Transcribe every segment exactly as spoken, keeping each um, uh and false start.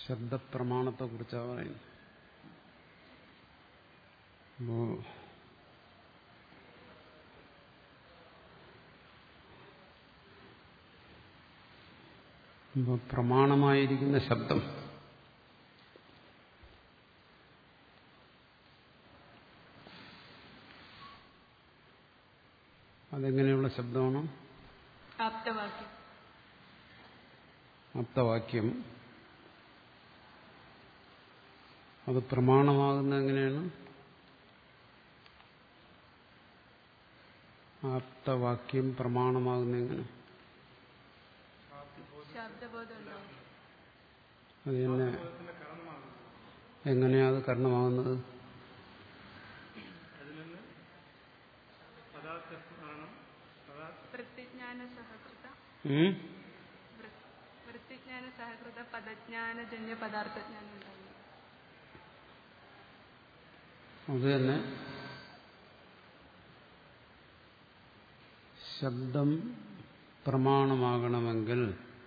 ശബ്ദപ്രമാണത്തെ കുറിച്ചാണ് പറയുന്നത്. അപ്പോ പ്രമാണമായിരിക്കുന്ന ശബ്ദം അതെങ്ങനെയുള്ള ശബ്ദമാണ്? ആപ്തവാക്യം. ആപ്തവാക്യം അത് പ്രമാണമാകുന്നത് എങ്ങനെയാണ്? ആപ്തവാക്യം പ്രമാണമാകുന്നത് എങ്ങനെ? അത് തന്നെ എങ്ങനെയാ അത് കാരണമാകുന്നത്? അത് തന്നെ ശബ്ദം പ്രമാണമാകണമെങ്കിൽ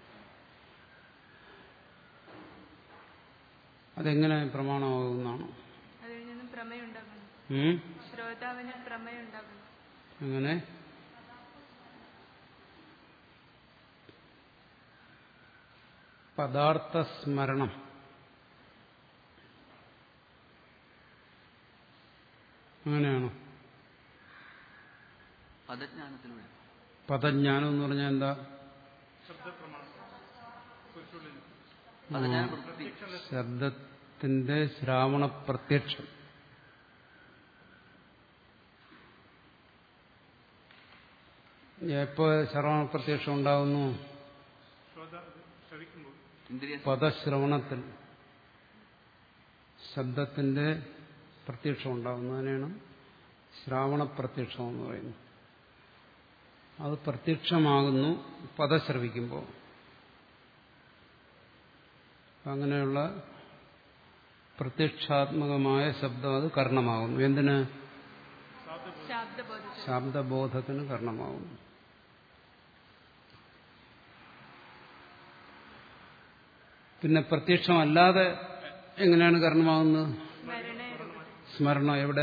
അതെങ്ങനെ പ്രമാണമാകുന്നതാണ്? അങ്ങനെ പദാർത്ഥ സ്മരണം അങ്ങനെയാണോ? പദജ്ഞാനത്തിലൂടെ. പദജ്ഞാനം എന്ന് പറഞ്ഞാൽ എന്താ? ശബ്ദത്തിന്റെ ശ്രാവണ പ്രത്യക്ഷം. എപ്പോ ശ്രവണ പ്രത്യക്ഷം ഉണ്ടാകുന്നു? പദശ്രവണത്തിൽ ശബ്ദത്തിന്റെ പ്രത്യക്ഷം ഉണ്ടാകുന്നതിനാണ് ശ്രാവണ പ്രത്യക്ഷം എന്ന് പറയുന്നത്. അത് പ്രത്യക്ഷമാകുന്നു പദശ്രവിക്കുമ്പോൾ. അങ്ങനെയുള്ള പ്രത്യക്ഷാത്മകമായ ശബ്ദം അത് കർണമാകുന്നു. എന്തിന്? ശബ്ദബോധത്തിന് കർണമാകുന്നു. പിന്നെ പ്രത്യക്ഷമല്ലാതെ എങ്ങനെയാണ് കർണമാകുന്നത്? സ്മരണ എവിടെ?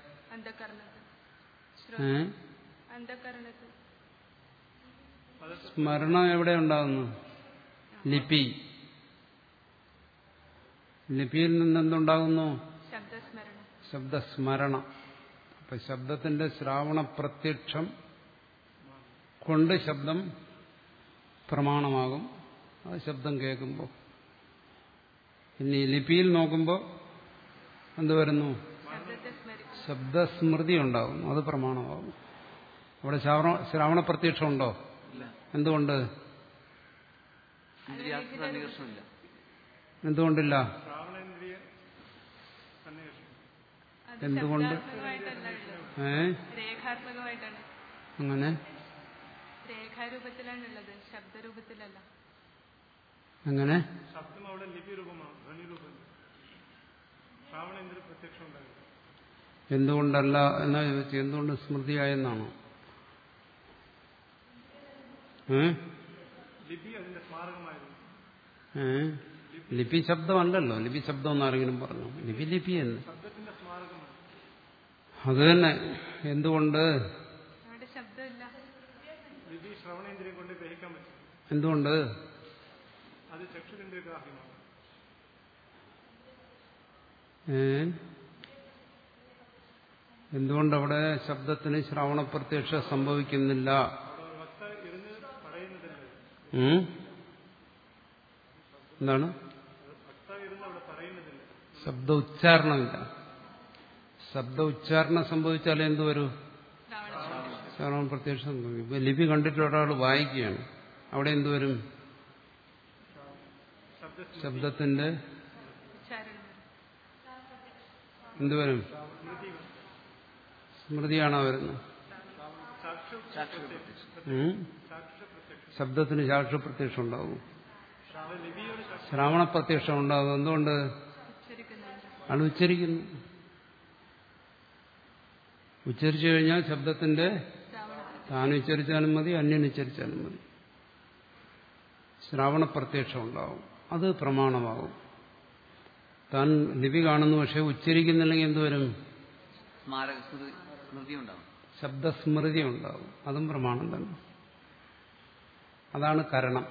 സ്മരണ എവിടെ ഉണ്ടാകുന്നു? ലിപി. ലിപിയിൽ നിന്നെന്തുണ്ടാകുന്നു? ശബ്ദസ്മരണ. അപ്പൊ ശബ്ദത്തിന്റെ ശ്രാവണ പ്രത്യക്ഷം കൊണ്ട് ശബ്ദം പ്രമാണമാകും. അത് ശബ്ദം കേൾക്കുമ്പോൾ. ഇനി ലിപിയിൽ നോക്കുമ്പോൾ എന്ത് വരുന്നു? ശബ്ദസ്മൃതി ഉണ്ടാകും. അത് പ്രമാണമാകും. അവിടെ ശ്രാവണ പ്രത്യക്ഷം ഉണ്ടോ? എന്തുകൊണ്ട്? എന്തുകൊണ്ടില്ല? എന്തുകൊണ്ട്? ഏ അങ്ങനെ രേഖാരൂപത്തിലാണുള്ളത്, ശബ്ദരൂപത്തിലല്ല. അങ്ങനെ ശബ്ദം അവിടെ ലിപി രൂപമാണ്, ധ്വനി രൂപം. ശ്രാവണേന്ദ്രിയ പ്രത്യക്ഷം ഉണ്ടാകും. എന്തുകൊണ്ടല്ല എന്നാ ചോദിച്ചു? എന്തുകൊണ്ട് സ്മൃതിയായെന്നാണോ? ലിപി അതിന്റെ സ്മാരകമായിരുന്നു. ഏ ലിപി ശബ്ദമല്ലല്ലോ. ലിപി ശബ്ദം എന്ന് ആരെങ്കിലും പറഞ്ഞു? ലിപി ലിപി എന്ന് ശബ്ദത്തിന്റെ സ്മാരകമാണ്. അത് തന്നെ. എന്തുകൊണ്ട്? ലിപി ശ്രവണേന്ദ്രിയം കൊണ്ട് ഗ്രഹിക്കാൻ പറ്റും. എന്തുകൊണ്ട്? അത് ചക്ഷുരേന്ദ്രിയ ഗ്രാഹ്യമാണ്. ഏ എന്തുകൊണ്ടവിടെ ശബ്ദത്തിന് ശ്രാവണ പ്രത്യക്ഷം സംഭവിക്കുന്നില്ല? എന്താണ്? ശബ്ദ ഉച്ചാരണമില്ല. ശബ്ദ ഉച്ചാരണം സംഭവിച്ചാലേ എന്ത് വരൂ? ശ്രാവണ പ്രത്യക്ഷം സംഭവിക്കും. ഇപ്പൊ ലിപി കണ്ടിട്ട് ഒരാൾ വായിക്കുകയാണ്, അവിടെ എന്തുവരും? ശബ്ദത്തിന്റെ എന്തുവരും? സ്മൃതിയാണോ വരുന്നത്? ശബ്ദത്തിന് ചാക്ഷു പ്രത്യക്ഷം ഉണ്ടാവും, ശ്രാവണ പ്രത്യക്ഷം ഉണ്ടാവും. എന്തുകൊണ്ട്? ആണ് ഉച്ചരിക്കുന്നു. ഉച്ചരിച്ചു കഴിഞ്ഞാൽ ശബ്ദത്തിന്റെ താൻ ഉച്ചരിച്ചാലും മതി, അന്യൻ ഉച്ചരിച്ചാലും മതി, ശ്രാവണ പ്രത്യക്ഷം ഉണ്ടാവും. അത് പ്രമാണമാകും. താൻ ലിപി കാണുന്നു, പക്ഷെ ഉച്ചരിക്കുന്നില്ലെങ്കിൽ എന്തുവരും? സ്മാരക സ്മൃതി സ്മൃതി ഉണ്ടാവും, ശബ്ദസ്മൃതി ഉണ്ടാവും. അതും പ്രമാണം തന്നെ. അതാണ് കരണം.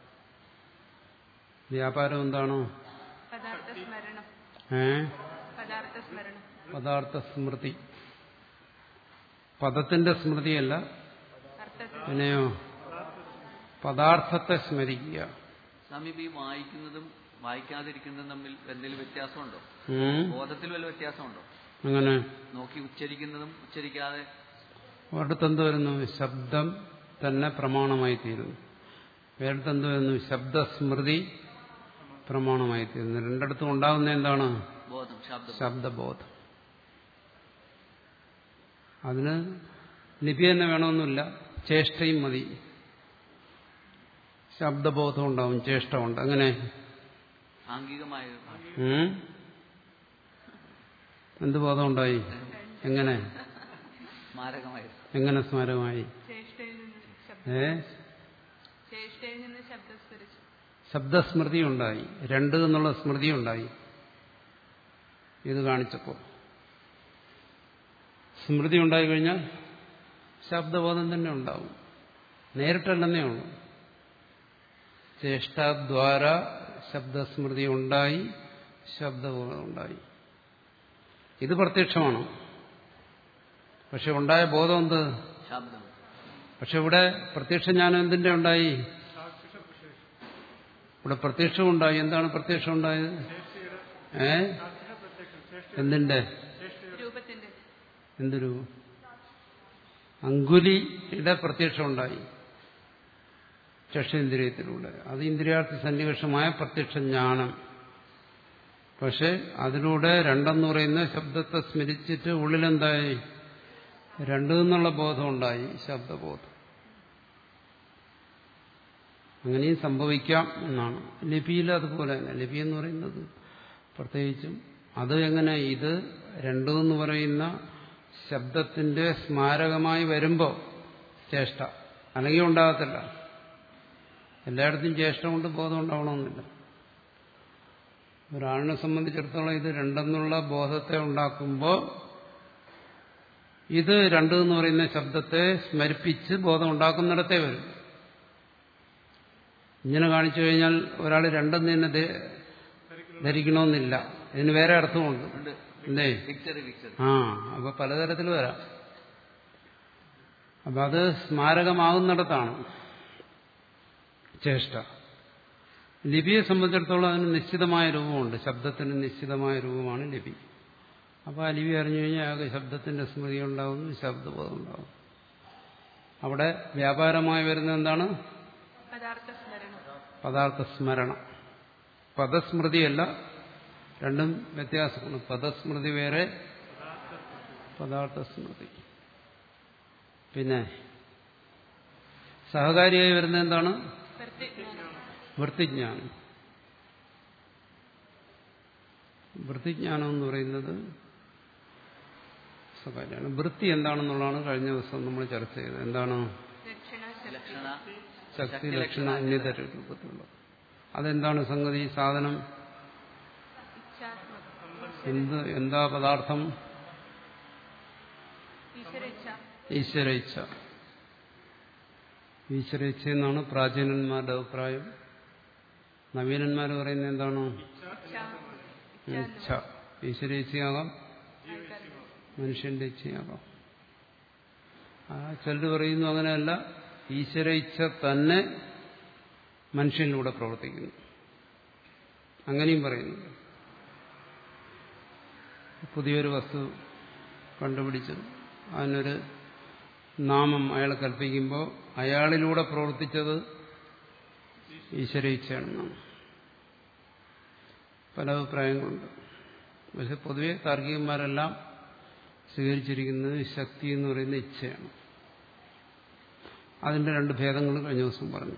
വ്യാപാരം എന്താണോ? പദാർത്ഥ സ്മരണം. ഏ പദാർത്ഥ സ്മരണം. പദാർത്ഥ സ്മൃതി. പദത്തിന്റെ സ്മൃതിയല്ല, അർത്ഥത്തിൽ പിന്നെയോ പദാർത്ഥത്തെ സ്മരിക്കുക. സ്വാമി, ഈ വായിക്കുന്നതും വായിക്കാതിരിക്കുന്നതും തമ്മിൽ എന്തെങ്കിലും വ്യത്യാസമുണ്ടോ? ഉം. ബോധത്തിൽ വല്ല വ്യത്യാസമുണ്ടോ? അങ്ങനെ നോക്കി ഉച്ചരിക്കുന്നതും ഉച്ചരിക്കാതെ ഒരിടത്തെന്ത് വരുന്നു? ശബ്ദം തന്നെ പ്രമാണമായി തീരുന്നു. വേറെടുത്തെന്ത് വരുന്നു? ശബ്ദസ്മൃതി പ്രമാണമായി തീരുന്നു. രണ്ടിടത്തും ഉണ്ടാകുന്ന എന്താണ്? ബോധം, ശബ്ദം. ശബ്ദബോധം. അതിന് ലിപി തന്നെ വേണമെന്നില്ല, ചേഷ്ടയും മതി. ശബ്ദബോധം ഉണ്ടാവും, ചേഷ്ടമുണ്ട്. അങ്ങനെ ആംഗികമായ ഉം? എന്ത് ബോധം ഉണ്ടായി? എങ്ങനെ സ്മാരകമായ എങ്ങനെ സ്മാരകമായി? ചേഷ്ടയിൽ നിന്ന് ശബ്ദം ഏ ചേഷ്ടയിൽ നിന്ന് ശബ്ദം സ്മരിച്ചു. ശബ്ദസ്മൃതി ഉണ്ടായി, രണ്ട് എന്നുള്ള സ്മൃതി ഉണ്ടായി. ഇത് കാണിച്ചപ്പോ സ്മൃതി ഉണ്ടായിക്കഴിഞ്ഞാൽ ശബ്ദബോധം തന്നെ ഉണ്ടാവും. നേരിട്ടല്ലെന്നേ ഉള്ളൂ. ചേഷ്ടാദ്വാര ശബ്ദസ്മൃതി ഉണ്ടായി, ശബ്ദബോധം ഉണ്ടായി. ഇത് പ്രത്യക്ഷമാണ്. പക്ഷെ ഉണ്ടായ ബോധം എന്ത്? ശബ്ദം. പക്ഷെ ഇവിടെ പ്രത്യക്ഷ ജ്ഞാനം എന്തിന്റെ ഉണ്ടായി? ഇവിടെ പ്രത്യക്ഷം ഉണ്ടായി. എന്താണ് പ്രത്യക്ഷം ഉണ്ടായത്? ഏ എന്തിന്റെ? രൂപത്തിന്റെ. എന്ത് രൂപം? അങ്കുലിയുടെ പ്രത്യക്ഷം ഉണ്ടായി ചക്ഷേന്ദ്രിയത്തിലൂടെ. അത് ഇന്ദ്രിയാർത്ഥ സന്നിവേഷമായ പ്രത്യക്ഷ ജ്ഞാനം. പക്ഷെ അതിലൂടെ രണ്ടെന്ന് പറയുന്ന ശബ്ദത്തെ സ്മരിച്ചിട്ട് ഉള്ളിലെന്തായി? രണ്ടു എന്നുള്ള ബോധം ഉണ്ടായി, ശബ്ദബോധം. അങ്ങനെയും സംഭവിക്കാം എന്നാണ്. ലിപിയിൽ അതുപോലെ തന്നെ. ലിപി എന്ന് പറയുന്നത് പ്രത്യേകിച്ചും അത് എങ്ങനെ? ഇത് രണ്ടു എന്ന് പറയുന്ന ശബ്ദത്തിന്റെ സ്മാരകമായി വരുമ്പോൾ ചേഷ്ട, അല്ലെങ്കിൽ ഉണ്ടാകത്തില്ല. എല്ലായിടത്തും ചേഷ്ട കൊണ്ട് ബോധം ഉണ്ടാവണമെന്നില്ല. ഒരാളിനെ സംബന്ധിച്ചിടത്തോളം ഇത് രണ്ടെന്നുള്ള ബോധത്തെ ഉണ്ടാക്കുമ്പോൾ ഇത് രണ്ടു എന്ന് പറയുന്ന ശബ്ദത്തെ സ്മരിപ്പിച്ച് ബോധം ഉണ്ടാക്കുന്നിടത്തേ വരും. ഇങ്ങനെ കാണിച്ചു കഴിഞ്ഞാൽ ഒരാൾ രണ്ടെന്ന് തന്നെ ധരിക്കണമെന്നില്ല. ഇതിന് വേറെ അർത്ഥമുണ്ട്. എന്തേ? ആ അപ്പൊ പലതരത്തിൽ വരാം. അപ്പൊ അത് സ്മാരകമാകുന്നിടത്താണ് ചേഷ്ട. ലിപിയെ സംബന്ധിച്ചിടത്തോളം അതിന് നിശ്ചിതമായ രൂപമുണ്ട്. ശബ്ദത്തിന് നിശ്ചിതമായ രൂപമാണ് ലിപി. അപ്പോൾ ആ ലിപി അറിഞ്ഞു കഴിഞ്ഞാൽ ആകെ ശബ്ദത്തിന്റെ സ്മൃതി ഉണ്ടാകുന്നു, ശബ്ദബോധം ഉണ്ടാകും. അവിടെ വ്യാപാരമായി വരുന്ന എന്താണ്? പദാർത്ഥ സ്മരണം. പദാർത്ഥ സ്മരണം. പദസ്മൃതിയല്ല, രണ്ടും വ്യത്യാസമാണ്. പദസ്മൃതി വേറെ, പദാർത്ഥ സ്മൃതി. പിന്നെ സഹകാരിയായി വരുന്ന എന്താണ്? വൃത്തിജ്ഞാനം. വൃത്തിജ്ഞാനം എന്ന് പറയുന്നത് സഹകാരിയാണ്. വൃത്തി എന്താണെന്നുള്ളതാണ് കഴിഞ്ഞ ദിവസം നമ്മൾ ചർച്ച ചെയ്തത്. എന്താണ്? ശക്തി, ലക്ഷണ, അന്യതര രൂപത്തിലുള്ള. അതെന്താണ് സംഗതി? സാധനം എന്ത്? എന്താ പദാർത്ഥം? ഈശ്വര ഇച്ഛ. ഈശ്വര ഇച്ഛ എന്നാണ് പ്രാചീനന്മാരുടെ അഭിപ്രായം. നവീനന്മാർ പറയുന്നത് എന്താണ്? ഇച്ഛ. ഈശ്വര ഇച്ഛയാകാം, മനുഷ്യന്റെ ഇച്ഛയാകാം. ആ ചിലർ പറയുന്നു അങ്ങനെയല്ല, ഈശ്വര ഇച്ഛ തന്നെ മനുഷ്യനിലൂടെ പ്രവർത്തിക്കുന്നു. അങ്ങനെയും പറയുന്നു. പുതിയൊരു വസ്തു കണ്ടുപിടിച്ചു, അതിനൊരു നാമം അയാൾ കൽപ്പിക്കുമ്പോൾ അയാളിലൂടെ പ്രവർത്തിച്ചത് ഈശ്വര ഇച്ഛയാണെന്നാണ്. പല അഭിപ്രായങ്ങളുണ്ട്. പക്ഷെ പൊതുവെ താർക്കികന്മാരെല്ലാം സ്വീകരിച്ചിരിക്കുന്നത് ശക്തി എന്ന് പറയുന്ന ഇച്ഛയാണ്. അതിന്റെ രണ്ട് ഭേദങ്ങൾ കഴിഞ്ഞ ദിവസം പറഞ്ഞു.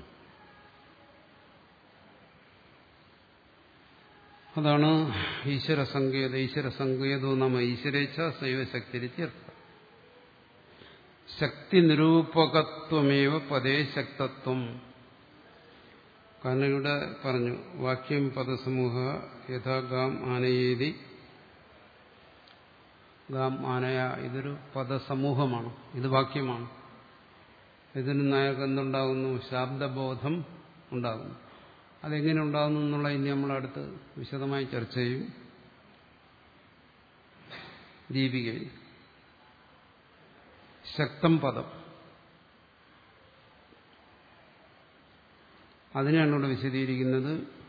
അതാണ് ഈശ്വര സങ്കേത. ഈശ്വര സങ്കേതോ നമ്മ ഈശ്വരേച്ഛ സൈവ ശക്തിരിത്യർത്ഥം. ശക്തി നിരൂപകത്വമേവ പദേ ശക്തത്വം. കാരണം ഇവിടെ പറഞ്ഞു വാക്യം പദസമൂഹ യഥാ ഗാം ആനയേതി ഗാം ആനയ ഇതൊരു പദസമൂഹമാണ്, ഇത് വാക്യമാണ്. ഇതിന് നായക എന്തുണ്ടാകുന്നു? ശാബ്ദബോധം ഉണ്ടാകുന്നു. അതെങ്ങനെ ഉണ്ടാകുന്നു എന്നുള്ള ഇനി നമ്മളടുത്ത് വിശദമായി ചർച്ച ചെയ്യും. ദീപികയിൽ ശക്തം പദം, അതിനെയാണ് ഇവിടെ വിശദീകരിക്കുന്നത്.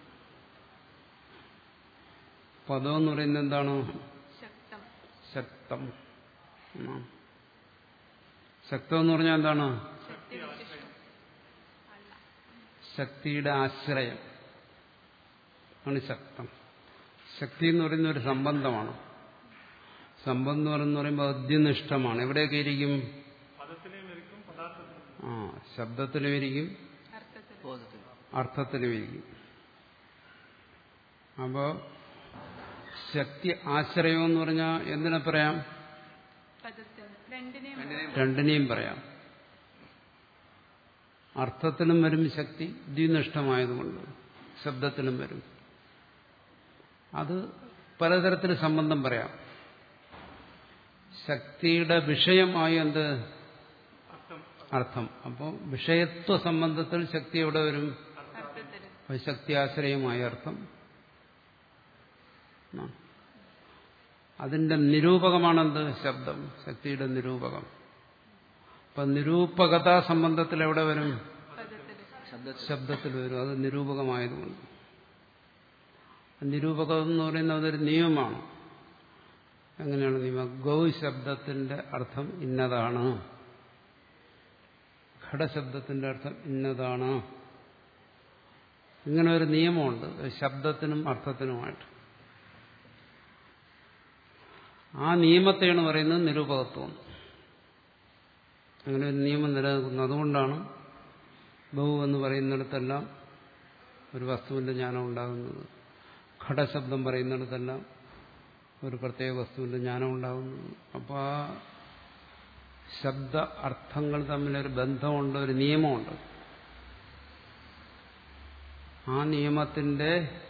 പദം എന്ന് പറയുന്നത് എന്താണ്? ശക്തം. ശക്തം. ശക്തം എന്ന് പറഞ്ഞാൽ എന്താണ്? ശക്തിയുടെ ആശ്രയം ആണ് ശക്തം. ശക്തി എന്ന് പറയുന്ന ഒരു സംബന്ധമാണ്. സംബന്ധം എന്ന് പറയുമ്പോൾ അദ്യനിഷ്ഠമാണ്. എവിടെയൊക്കെ ഇരിക്കും? ആ ശബ്ദത്തിലും ഇരിക്കും, അർത്ഥത്തിലും ഇരിക്കും. അപ്പോ ശക്തി ആശ്രയം എന്ന് പറഞ്ഞാൽ എന്തിനെ പറയാം? രണ്ടിനെയും പറയാം. അർത്ഥത്തിലും വരും ശക്തി, ദ്വിനിഷ്ഠമായതുകൊണ്ട് ശബ്ദത്തിലും വരും. അത് പലതരത്തിൽ സംബന്ധം പറയാം. ശക്തിയുടെ വിഷയമായി എന്ത്? അർത്ഥം. അപ്പോൾ വിഷയത്വ സംബന്ധത്തിൽ ശക്തി എവിടെ വരും? ശക്തി ആശ്രയമായ അർത്ഥം. അതിന്റെ നിരൂപകമാണെന്ത്? ശബ്ദം. ശക്തിയുടെ നിരൂപകം. അപ്പൊ നിരൂപകതാ സംബന്ധത്തിൽ എവിടെ വരും? ശബ്ദത്തിൽ വരും. അത് നിരൂപകമായതുകൊണ്ട്. നിരൂപകം എന്ന് പറയുന്നത് അതൊരു നിയമമാണ്. എങ്ങനെയാണ് നിയമം? ഗൗ ശബ്ദത്തിന്റെ അർത്ഥം ഇന്നതാണ്, ഘടശബ്ദത്തിന്റെ അർത്ഥം ഇന്നതാണ്. ഇങ്ങനെ ഒരു നിയമമുണ്ട് ശബ്ദത്തിനും അർത്ഥത്തിനുമായിട്ട്. ആ നിയമത്തെയാണ് പറയുന്നത് നിരൂപകത്വം. അങ്ങനെ ഒരു നിയമം നിലനിൽക്കുന്നു. അതുകൊണ്ടാണ് ബഹു എന്ന് പറയുന്നിടത്തെല്ലാം ഒരു വസ്തുവിന്റെ ജ്ഞാനം ഉണ്ടാകുന്നത്. ഘടശബ്ദം പറയുന്നിടത്തെല്ലാം ഒരു പ്രത്യേക വസ്തുവിന്റെ ജ്ഞാനം ഉണ്ടാകുന്നത്. അപ്പോൾ ആ ശബ്ദ അർത്ഥങ്ങൾ തമ്മിലൊരു ബന്ധമുണ്ട്, ഒരു നിയമമുണ്ട്. ആ നിയമത്തിന്റെ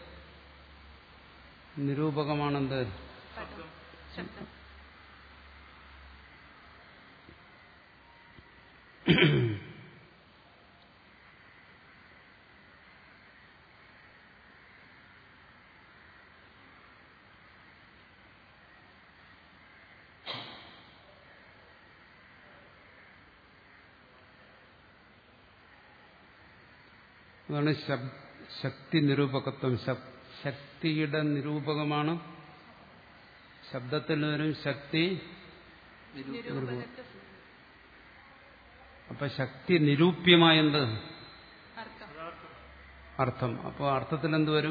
നിരൂപകമാണെന്ത്? അതാണ് ശക്തി നിരൂപകത്വം. ശക്തിയുടെ നിരൂപകമാണ്. ശബ്ദത്തിൽ വരും ശക്തി നിരൂപകം. അപ്പൊ ശക്തി നിരൂപ്യമായെന്ത്? അർത്ഥം. അപ്പോൾ അർത്ഥത്തിൽ എന്ത് വരും?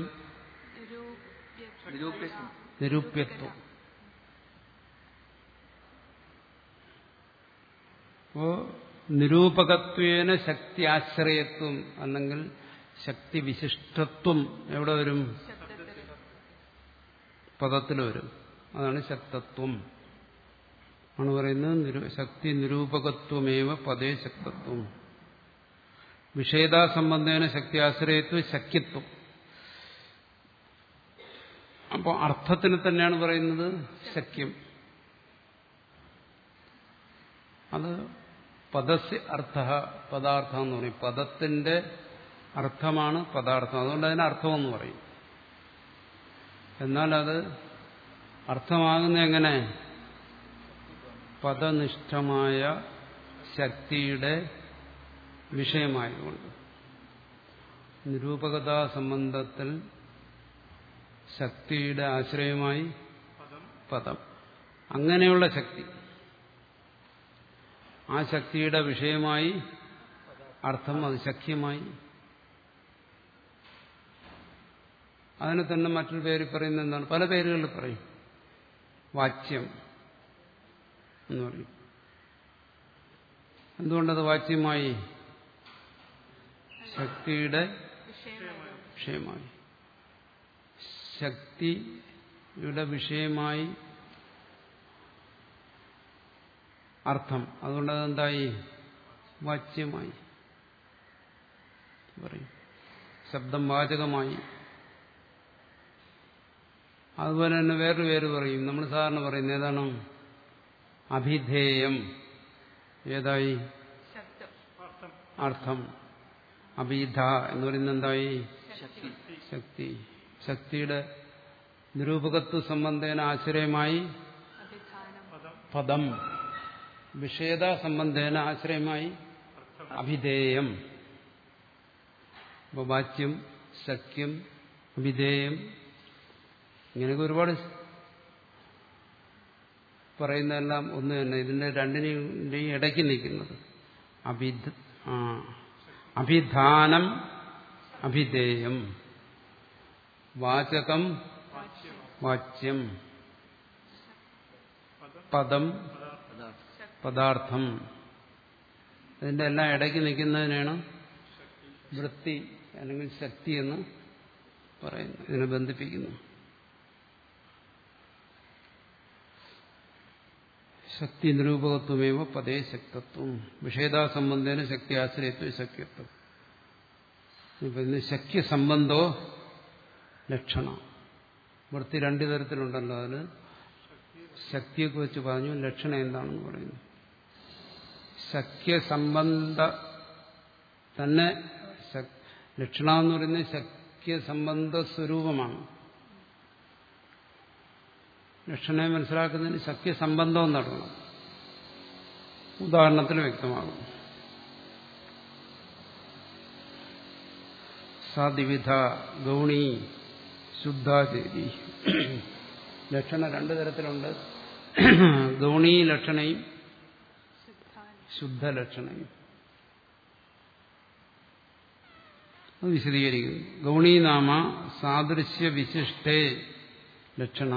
നിരൂപ്യത്വം. അപ്പോ നിരൂപകത്വേന ശക്തി ആശ്രയത്വം അല്ലെങ്കിൽ ശക്തി വിശിഷ്ടത്വം എവിടെ വരും? പദത്തിൽ വരും. അതാണ് ശക്തത്വം ആണ് പറയുന്നത്. ശക്തി നിരൂപകത്വമേവ പദേ ശക്തത്വം. വിഷയതാ സംബന്ധേന ശക്തി ആശ്രയത്വം ശക്യത്വം. അപ്പോൾ അർത്ഥത്തിന് തന്നെയാണ് പറയുന്നത് ശക്യം. അത് പദസ്യ അർത്ഥ പദാർത്ഥം എന്ന് പറയും. പദത്തിന്റെ അർത്ഥമാണ് പദാർത്ഥം. അതുകൊണ്ട് അതിന് അർത്ഥമെന്ന് പറയും. എന്നാൽ അത് അർത്ഥമാകുന്ന എങ്ങനെ? പദനിഷ്ഠമായ ശക്തിയുടെ വിഷയമായതുകൊണ്ട്. നിരൂപകതാ സംബന്ധത്തിൽ ശക്തിയുടെ ആശ്രയമായി പദം. അങ്ങനെയുള്ള ശക്തി, ആ ശക്തിയുടെ വിഷയമായി അർത്ഥം, അത് ശക്യമായി. അതിനെ തന്നെ മറ്റൊരു പേര് പറയുന്നത് എന്താണ്? പല പേരുകളിൽ പറയും. വാച്യം എന്ന് പറയും. എന്തുകൊണ്ടത് വാച്യമായി? ശക്തിയുടെ വിഷയമായി. ശക്തിയുടെ വിഷയമായി അർത്ഥം. അതുകൊണ്ട് അതെന്തായി? വാച്യമായി പറയും. ശബ്ദം വാചകമായി. അതുപോലെ തന്നെ വേറൊരു പേര് പറയും. നമ്മൾ സാധാരണ പറയുന്നത് ഏതാണ്? അഭിധേയം. ഏതായി? ശബ്ദം. അർത്ഥം. അർത്ഥം. അഭിധ എന്ന് പറയുന്നത് എന്തായി? ശക്തി. ശക്തി. ശക്തിയുടെ നിരൂപകത്വ സംബന്ധേന ആശ്രയമായി അഭിധാനം. പദം. പദം. വിഷയത സംബന്ധേന ആശ്രയമായി അഭിധേയം. അപ്പോൾ വാച്യം, ശക്യം, അഭിധേയം ഇങ്ങനെയൊക്കെ ഒരുപാട് പറയുന്നതെല്ലാം ഒന്ന് തന്നെ. ഇതിന്റെ രണ്ടിനെയും ഇടയ്ക്ക് നിൽക്കുന്നത് അഭിധ ആ അഭിധാനം, അഭിധേയം. വാചകം, വാച്യം, പദം, പദാർത്ഥം. ഇതിന്റെ എല്ലാം ഇടയ്ക്ക് നിൽക്കുന്നതിനാണ് വൃത്തി അല്ലെങ്കിൽ ശക്തി എന്ന് പറയുന്നു. ഇതിനെ ബന്ധിപ്പിക്കുന്നു. ശക്തി നിരൂപകത്വമേവ പദേ ശക്തത്വം. വിഷയതാസംബന്ധേന ശക്തി ആശ്രയത്വ ശക്യത്വം. ഇപ്പൊ ഇന്ന് ശക്യസംബന്ധോ ലക്ഷണ. വൃത്തി രണ്ടു തരത്തിലുണ്ടല്ലോ. അതിന് ശക്തിയൊക്കെ വെച്ച് പറഞ്ഞു. ലക്ഷണം എന്താണെന്ന് പറയുന്നു. ശക്യസംബന്ധ തന്നെ ലക്ഷണ എന്ന് പറയുന്നത് ശക്യസംബന്ധ സ്വരൂപമാണ്. ലക്ഷണയെ മനസ്സിലാക്കുന്നതിന് ശക്യസംബന്ധം നടക്കണം. ഉദാഹരണത്തിന് വ്യക്തമാകും. സാദിവിധ ഗൗണി ശുദ്ധാചേരി. ലക്ഷണ രണ്ടു തരത്തിലുണ്ട്. ഗൗണീ ലക്ഷണയും ശുദ്ധലക്ഷണയും. അത് വിശദീകരിക്കുന്നു. ഗൗണീ നാമ സാദൃശ്യ വിശിഷ്ടേ ലക്ഷണ.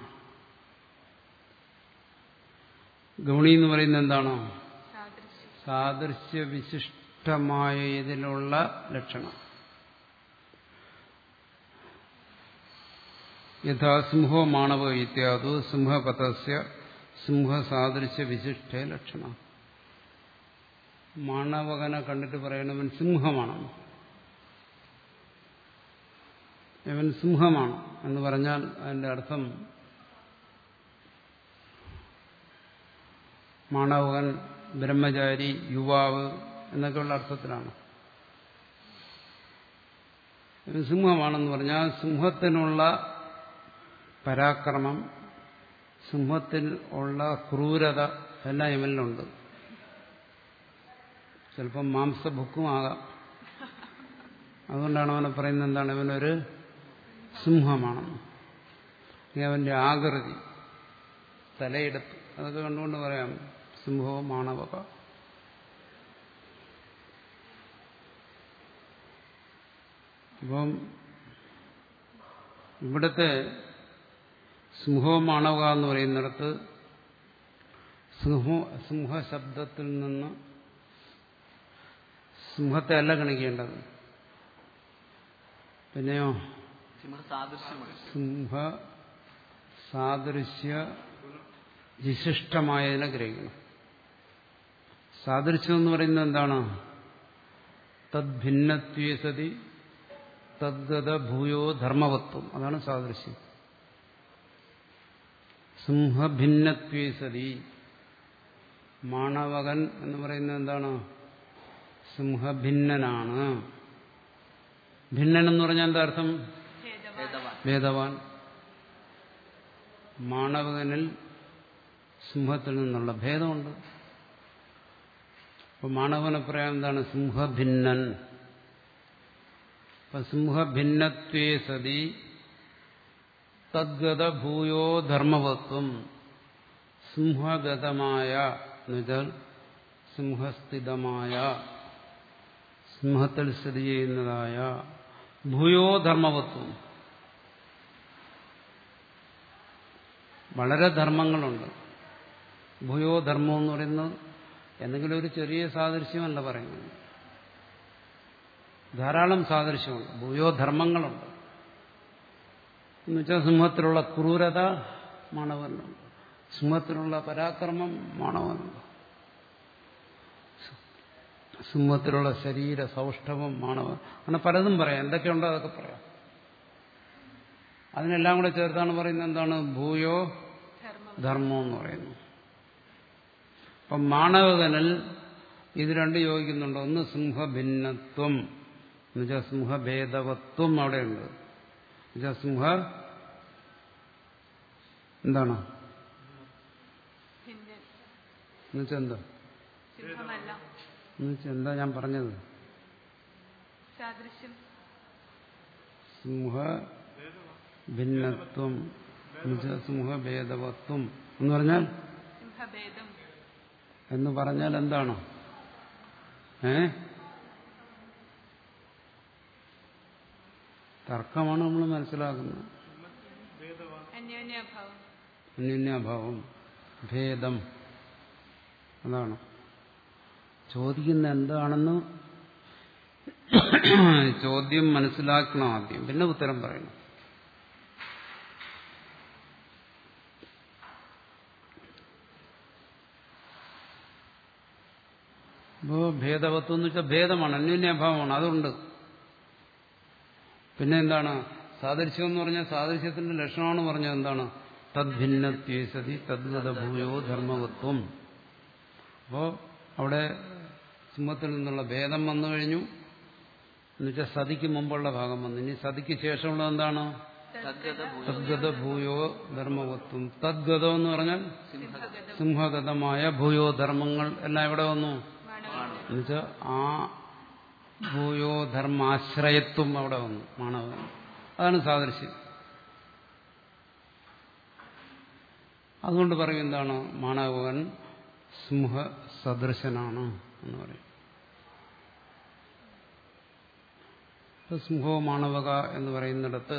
ഗൗണി എന്ന് പറയുന്നത് എന്താണോ? സാദൃശ്യ വിശിഷ്ടമായ ഇതിലുള്ള ലക്ഷണം. യഥാ സിംഹോ മാണവ ഇത്യാദു സിംഹപഥസ്യ സിംഹസാദൃശ്യ വിശിഷ്ട ലക്ഷണ. മാണവകനെ കണ്ടിട്ട് പറയണവൻ സിംഹമാണെന്ന്. ഇവൻ സിംഹമാണ് എന്ന് പറഞ്ഞാൽ അതിന്റെ അർത്ഥം മാണവകൻ ബ്രഹ്മചാരി യുവാവ് എന്നൊക്കെയുള്ള അർത്ഥത്തിലാണ്. ഇവൻ സിംഹമാണെന്ന് പറഞ്ഞാൽ സിംഹത്തിനുള്ള പരാക്രമം, സിംഹത്തിൽ ഉള്ള ക്രൂരത എല്ലാം ഇവനിലുണ്ട്. ചിലപ്പം മാംസഭുക്കുമാകാം. അതുകൊണ്ടാണ് അവനെ പറയുന്നത് എന്താണ്? ഇവനൊരു സിംഹമാണെന്ന്. അവന്റെ ആകൃതി, തലയെടുപ്പ്, അതൊക്കെ കണ്ടുകൊണ്ട് പറയാം സിംഹവും മാണവക. അപ്പം ഇവിടുത്തെ സിംഹവും മാണവക എന്ന് പറയുന്നിടത്ത് സിംഹ സിംഹശബ്ദത്തിൽ നിന്ന് സിംഹത്തെ അല്ല ഗണിക്കേണ്ടത്. പിന്നെയോ സിംഹ സാദൃശ്യ വിശിഷ്ടമായതിനെ ഗ്രഹിക്കണം. സാദൃശ്യം എന്ന് പറയുന്നത് എന്താണ്? തദ്ഭിന്നത്വേ സതി തദ്ഗത ഭൂയോ ധർമ്മവത്വം. അതാണ് സാദൃശ്യം. സിംഹഭിന്നത്വേ സതി. മാണവകൻ എന്ന് പറയുന്നത് എന്താണ്? സിംഹഭിന്നനാണ്. ഭിന്നൻ എന്ന് പറഞ്ഞാൽ എന്താ അർത്ഥം? ഭേദവാൻ. മാണവകനിൽ സിംഹത്തിൽ നിന്നുള്ള ഭേദമുണ്ട്. അപ്പൊ മാണവനെ പറയാൻ എന്താണ്? സിംഹഭിന്നൻ. അപ്പൊ സിംഹഭിന്നത്വേ സതി തദ്ഗത ഭൂയോ ധർമ്മവത്വം. സിംഹഗതമായ എന്നുവെച്ചാൽ സിംഹസ്ഥിതമായ, സിംഹത്തിൽ സ്ഥിതി ചെയ്യുന്നതായ ഭൂയോ ധർമ്മവത്വം. വളരെ ധർമ്മങ്ങളുണ്ട്. ഭൂയോ ധർമ്മം എന്ന് പറയുന്നത് എന്തെങ്കിലും ഒരു ചെറിയ സാദൃശ്യമല്ല പറയുന്നത്. ധാരാളം സാദൃശ്യമുണ്ട്. ഭൂയോ ധർമ്മങ്ങളുണ്ട്. എന്നുവെച്ചാൽ സിംഹത്തിലുള്ള ക്രൂരത മാണവനുണ്ട്, സിംഹത്തിലുള്ള പരാക്രമം മാണവനുണ്ട്. സിംഹത്തിലുള്ള ശരീര സൗഷ്ഠവം മാണവ, അങ്ങനെ പലതും പറയാം. എന്തൊക്കെയുണ്ടോ അതൊക്കെ പറയാം. അതിനെല്ലാം കൂടെ ചേർത്താണ് പറയുന്നത് എന്താണ് ഭൂയോ ധർമ്മം എന്ന് പറയുന്നു. അപ്പം മാണവകനിൽ ഇത് രണ്ട് യോജിക്കുന്നുണ്ട്. ഒന്ന് സിംഹഭിന്നത്വം എന്നുവെച്ചാൽ സിംഹഭേദവത്വം അവിടെയുണ്ട്. എന്നുവെച്ചാൽ സിംഹ എന്താണ് എന്നുവെച്ചാൽ എന്താ എന്നുവെച്ചാൽ എന്താ ഞാൻ പറഞ്ഞത്? സിംഹ ഭിന്നത്വം എന്നുവെച്ചാൽ സിംഹഭേദവത്വം എന്ന് പറഞ്ഞാൽ എന്ന് പറഞ്ഞാൽ എന്താണ്? ഏ തർക്കമാണ് നമ്മൾ മനസ്സിലാക്കുന്നത്. അന്യോന്യാഭാവം, ഭേദം, അതാണ് ചോദിക്കുന്ന എന്താണെന്ന് ചോദ്യം മനസ്സിലാക്കണം ആദ്യം, പിന്നെ ഉത്തരം പറയണം. അപ്പോ ഭേദവത്വം എന്ന് വെച്ചാൽ ഭേദമാണ്, അന്യോന്യാഭാവമാണ്, അതുണ്ട്. പിന്നെ എന്താണ് സാദൃശ്യം എന്ന് പറഞ്ഞാൽ സാദൃശ്യത്തിന്റെ ലക്ഷണമാണ് പറഞ്ഞത്. എന്താണ് തദ്ഭിന്നത്വേ സതി തദ്ഗത ഭൂയോ ധർമ്മവത്വം. അപ്പോ അവിടെ സിംഹത്തിൽ നിന്നുള്ള ഭേദം വന്നു കഴിഞ്ഞു. എന്നുവെച്ചാൽ സതിക്ക് മുമ്പുള്ള ഭാഗം വന്നു. ഇനി സതിക്ക് ശേഷമുള്ളത് എന്താണ്? തദ്ഗത ഭൂയോ ധർമ്മവത്വം. തദ്ഗതം എന്ന് പറഞ്ഞാൽ സിംഹഗതമായ ഭൂയോ ധർമ്മങ്ങൾ എല്ലാം എവിടെ വന്നു? എന്നുവെച്ചാൽ ആ ഭൂയോ ധർമാശ്രയത്വം അവിടെ വന്നു. മാണവൻ അതാണ് സാദൃശ്യം. അതുകൊണ്ട് പറയും എന്താണ് മാണവൻ സിംഹ സദൃശനാണ് എന്ന് പറയും. സിംഹോ മാണവക എന്ന് പറയുന്നിടത്ത്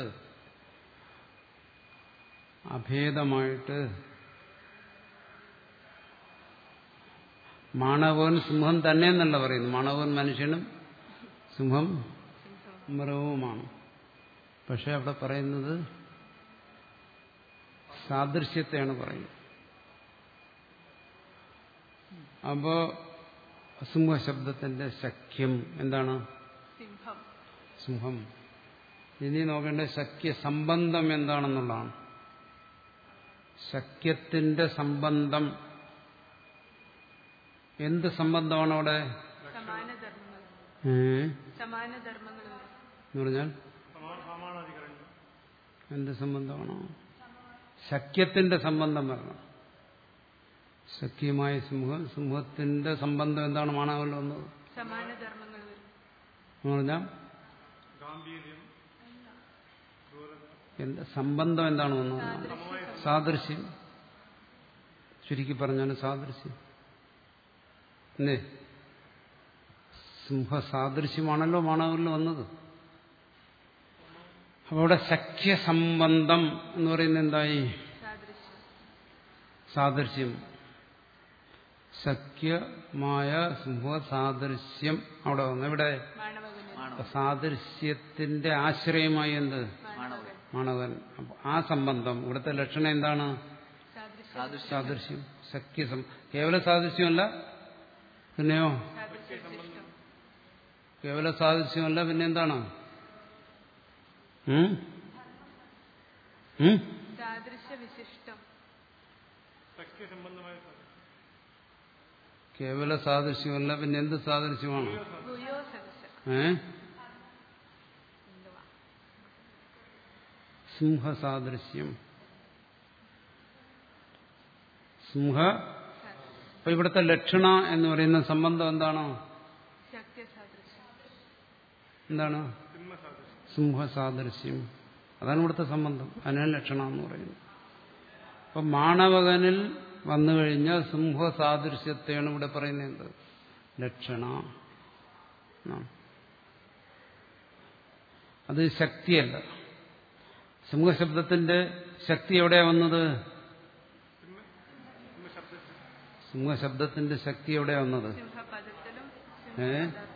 അഭേദമായിട്ട് മാണവൻ സിംഹം തന്നെ എന്നല്ല പറയുന്നു. മാണവൻ മനുഷ്യനും സിംഹം മൃഗവുമാണ്. പക്ഷെ അവിടെ പറയുന്നത് സാദൃശ്യത്തെയാണ് പറയുന്നത്. അപ്പോ സിംഹശബ്ദത്തിന്റെ ശക്യം എന്താണ്? സിംഹം. ഇനി നോക്കേണ്ട ശക്യ സംബന്ധം എന്താണെന്നുള്ളതാണ്. ശക്യത്തിന്റെ സംബന്ധം എന്ത് സംബന്ധമാണ് അവിടെ? എന്ന് പറഞ്ഞാൽ എന്ത് സംബന്ധമാണോ? ശക്യത്തിന്റെ സംബന്ധം വരണം. ശക്യമായ സിംഹം, സിംഹത്തിന്റെ സംബന്ധം എന്താണ്? മാണവനിൽ വന്നത് എന്ന് പറഞ്ഞാൽ സംബന്ധം എന്താണ് വന്നത്? സാദൃശ്യം. ചുരുക്കി പറഞ്ഞാൽ സാദൃശ്യം. അല്ലേ? സിംഹസാദൃശ്യമാണല്ലോ മാണവനിൽ വന്നത്. അപ്പോൾ അവിടെ സഖ്യസംബന്ധം എന്ന് പറയുന്നത് എന്തായി? സാദൃശ്യം. സഖ്യമായ സിംഹസാദൃശ്യം അവിടെ വന്നു. ഇവിടെ സാദൃശ്യത്തിന്റെ ആശ്രയമായി എന്ത്? മാണവൻ. ആ സംബന്ധം ഇവിടുത്തെ ലക്ഷണം എന്താണ്? സാദൃശ്യം. സഖ്യസം കേവല സാദൃശ്യമല്ല, പിന്നെയോ കേവല സാദൃശ്യമല്ല, പിന്നെ എന്താണ്? കേവല സാദൃശ്യമല്ല, പിന്നെ എന്ത് സാദൃശ്യമാണ്? ഏ സിംഹസാദൃശ്യം. സിംഹ. അപ്പൊ ഇവിടുത്തെ ലക്ഷണ എന്ന് പറയുന്ന സംബന്ധം എന്താണ്? എന്താണ്? സിംഹസാദൃശ്യം. അതാണ് ഇവിടുത്തെ സംബന്ധം. അതിനാണ് ലക്ഷണ എന്ന് പറയുന്നത്. അപ്പൊ മാണവകനിൽ വന്നു കഴിഞ്ഞാൽ സിംഹസാദൃശ്യത്തെയാണ് ഇവിടെ പറയുന്നത്. എന്ത്? ലക്ഷണ. അത് ശക്തിയല്ല. സിംഹശബ്ദത്തിന്റെ ശക്തി എവിടെയാ വന്നത്? സിംഹശബ്ദത്തിന്റെ ശക്തി എവിടെയാ വന്നത്? ഏ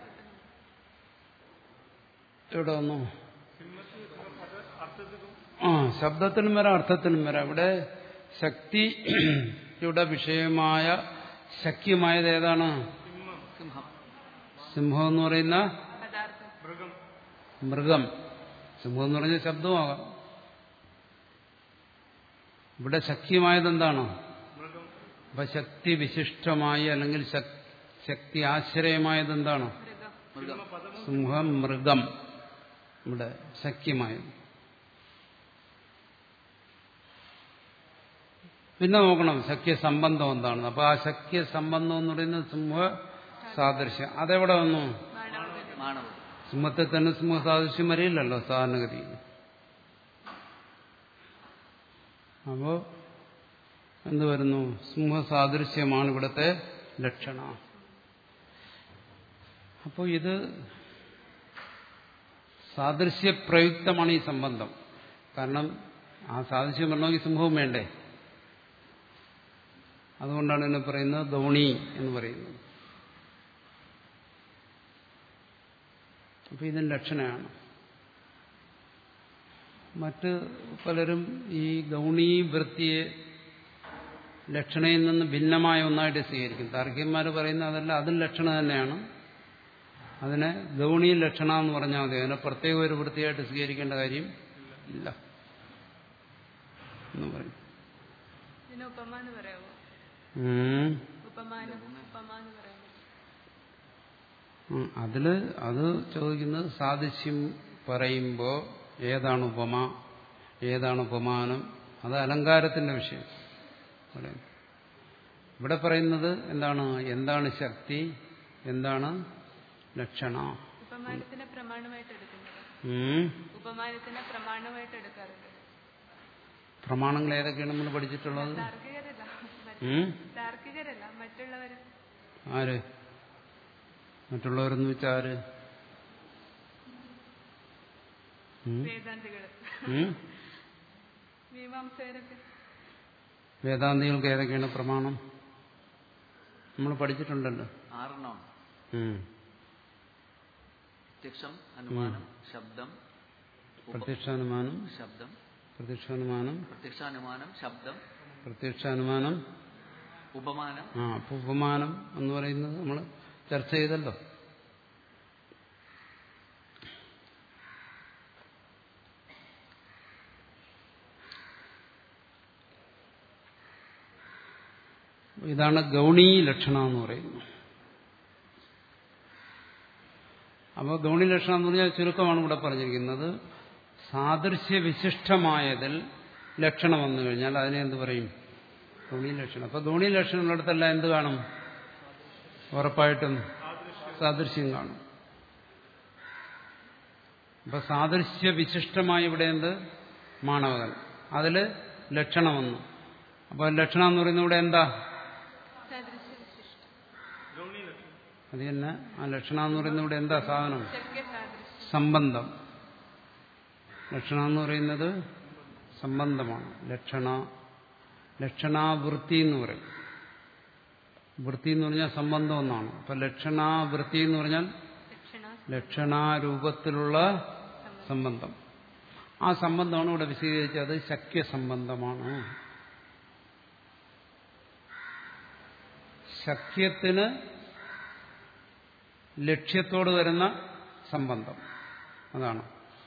എവിടെ വന്നു? ആ ശബ്ദത്തിനും വരാം, അർത്ഥത്തിനും വരാം. ഇവിടെ ശക്തിയുടെ വിഷയമായ ശക്യമായത് ഏതാണ്? സിംഹം എന്ന് പറയുന്ന പദാർത്ഥം. മൃഗം. മൃഗം. സിംഹം എന്ന് പറഞ്ഞ ശബ്ദമാകാം. ഇവിടെ ശക്തിയായത് എന്താണ്? മൃഗം. അപ്പൊ ശക്തി വിശിഷ്ടമായി അല്ലെങ്കിൽ ശക്തി ആശ്രയമായത് എന്താണ്? മൃഗം. മൃഗം. പദമോ സിംഹം മൃഗം. ഇവിടെ ശക്തിമായത്. പിന്നെ നോക്കണം ശക്യ സംബന്ധം എന്താണെന്ന്. അപ്പൊ ആ ശക്യ സംബന്ധം എന്ന് പറയുന്നത് സിംഹ സാദൃശ്യം. അതെവിടെ വന്നു? മാണവഗതി. മാണവം. സിംഹത്തെ തന്നെ സിംഹ സാദൃശ്യം വരില്ലല്ലോ സാധാരണഗതിയിൽ. അപ്പോ എന്ത് വരുന്നു? സിംഹ സാദൃശ്യമാണ് ഇവിടുത്തെ ലക്ഷണം. അപ്പോൾ ഇത് സാദൃശ്യപ്രയുക്തമാണ് ഈ സംബന്ധം. കാരണം ആ സാദൃശ്യം വരണമെങ്കിൽ സിംഹവും വേണ്ടേ. അതുകൊണ്ടാണ് എന്നെ പറയുന്നത് ഗൗണി എന്ന് പറയുന്നത്. അപ്പൊ ഇതിന് ലക്ഷണമാണ്. മറ്റ് പലരും ഈ ഗൗണീ വൃത്തിയെ ലക്ഷണയിൽ നിന്ന് ഭിന്നമായ ഒന്നായിട്ട് സ്വീകരിക്കും. താർക്കികന്മാർ പറയുന്നത് അതല്ല, അതും ലക്ഷണം തന്നെയാണ്. അതിനെ ഗൗണീ ലക്ഷണ എന്ന് പറഞ്ഞാൽ മതി. അതിനെ പ്രത്യേക ഒരു വൃത്തിയായിട്ട് സ്വീകരിക്കേണ്ട കാര്യം ഇല്ല എന്ന് പറയും. ഇതിന് ഉപമാന്ന് പറയാമോ? ഉപമാനം ഉപമാന്ന് പറയാമോ? അതില് അത് ചോദിക്കുന്നത് സാദൃശ്യം പറയുമ്പോൾ ഏതാണ് ഉപമ, ഏതാണ് ഉപമാനം, അത് അലങ്കാരത്തിന്റെ വിഷയം. ഇവിടെ പറയുന്നത് എന്താണ്? എന്താണ് ശക്തി, എന്താണ് ലക്ഷണ. ഉപമാനത്തിനെ പ്രമാണമായിട്ട് എടുക്കുന്നത്. ഉപമാനത്തിനെ പ്രമാണമായിട്ട് എടുക്കാറുണ്ട്. പ്രമാണങ്ങൾ ഏതൊക്കെയാണ് നമ്മൾ പഠിച്ചിട്ടുള്ളത്? താർക്കികരല്ല താർക്കികരല്ല മറ്റുള്ളവര്. ആര്? മറ്റുള്ളവരെന്ന് വെച്ചാൽ ആര്? വേദാന്തികള്, മീമാംസകരൊക്കെ. വേദാന്തികൾക്ക് ഏതൊക്കെയാണ് പ്രമാണം? നമ്മൾ പഠിച്ചിട്ടുണ്ടല്ലോ. ആറെണ്ണം. പ്രത്യക്ഷം, അനുമാനം, ശബ്ദം, പ്രത്യക്ഷാനുമാനം, ശബ്ദം, പ്രത്യക്ഷാനുമാനം, പ്രത്യക്ഷാനുമാനം, ശബ്ദം, പ്രത്യക്ഷാനുമാനം, ഉപമാനം. ആ അപ്പൊ ഉപമാനം എന്ന് പറയുന്നത് നമ്മൾ ചർച്ച ചെയ്തല്ലോ. ഇതാണ് ഗൗണീ ലക്ഷണം എന്ന് പറയുന്നത്. അപ്പോൾ ഗൗണീ ലക്ഷണം എന്ന് പറഞ്ഞാൽ ചുരുക്കമാണ് ഇവിടെ പറഞ്ഞിരിക്കുന്നത്. സാദൃശ്യവിശിഷ്ടമായതിൽ ലക്ഷണം വന്നു കഴിഞ്ഞാൽ അതിനെ എന്ത് പറയും? ഗൗണീ ലക്ഷണം. അപ്പൊ ഗൗണീ ലക്ഷണമുള്ളിടത്തെല്ലാം എന്ത് കാണും? ഉറപ്പായിട്ടും സാദൃശ്യം കാണും. അപ്പൊ സാദൃശ്യവിശിഷ്ടമായി ഇവിടെ എന്ത്? മാണവകൻ. അതില് ലക്ഷണം വന്നു. അപ്പൊ ലക്ഷണം എന്ന് പറയുന്നത് ഇവിടെ എന്താ? അത് തന്നെ. ആ ലക്ഷണം എന്ന് പറയുന്നത് ഇവിടെ എന്താ സാധനം? സംബന്ധം. ലക്ഷണം എന്ന് പറയുന്നത് സംബന്ധമാണ്. ലക്ഷണ ലക്ഷണാവൃത്തി എന്ന് പറയും. വൃത്തി എന്ന് പറഞ്ഞാൽ സംബന്ധം എന്നാണ്. അപ്പൊ ലക്ഷണാവൃത്തി എന്ന് പറഞ്ഞാൽ ലക്ഷണാരൂപത്തിലുള്ള സംബന്ധം. ആ സംബന്ധമാണ് ഇവിടെ വിശദീകരിച്ചത്. ശക്യസംബന്ധമാണ്. ശക്യത്തിന് ലക്ഷ്യത്തോട് വരുന്ന സംബന്ധം. അതാണ്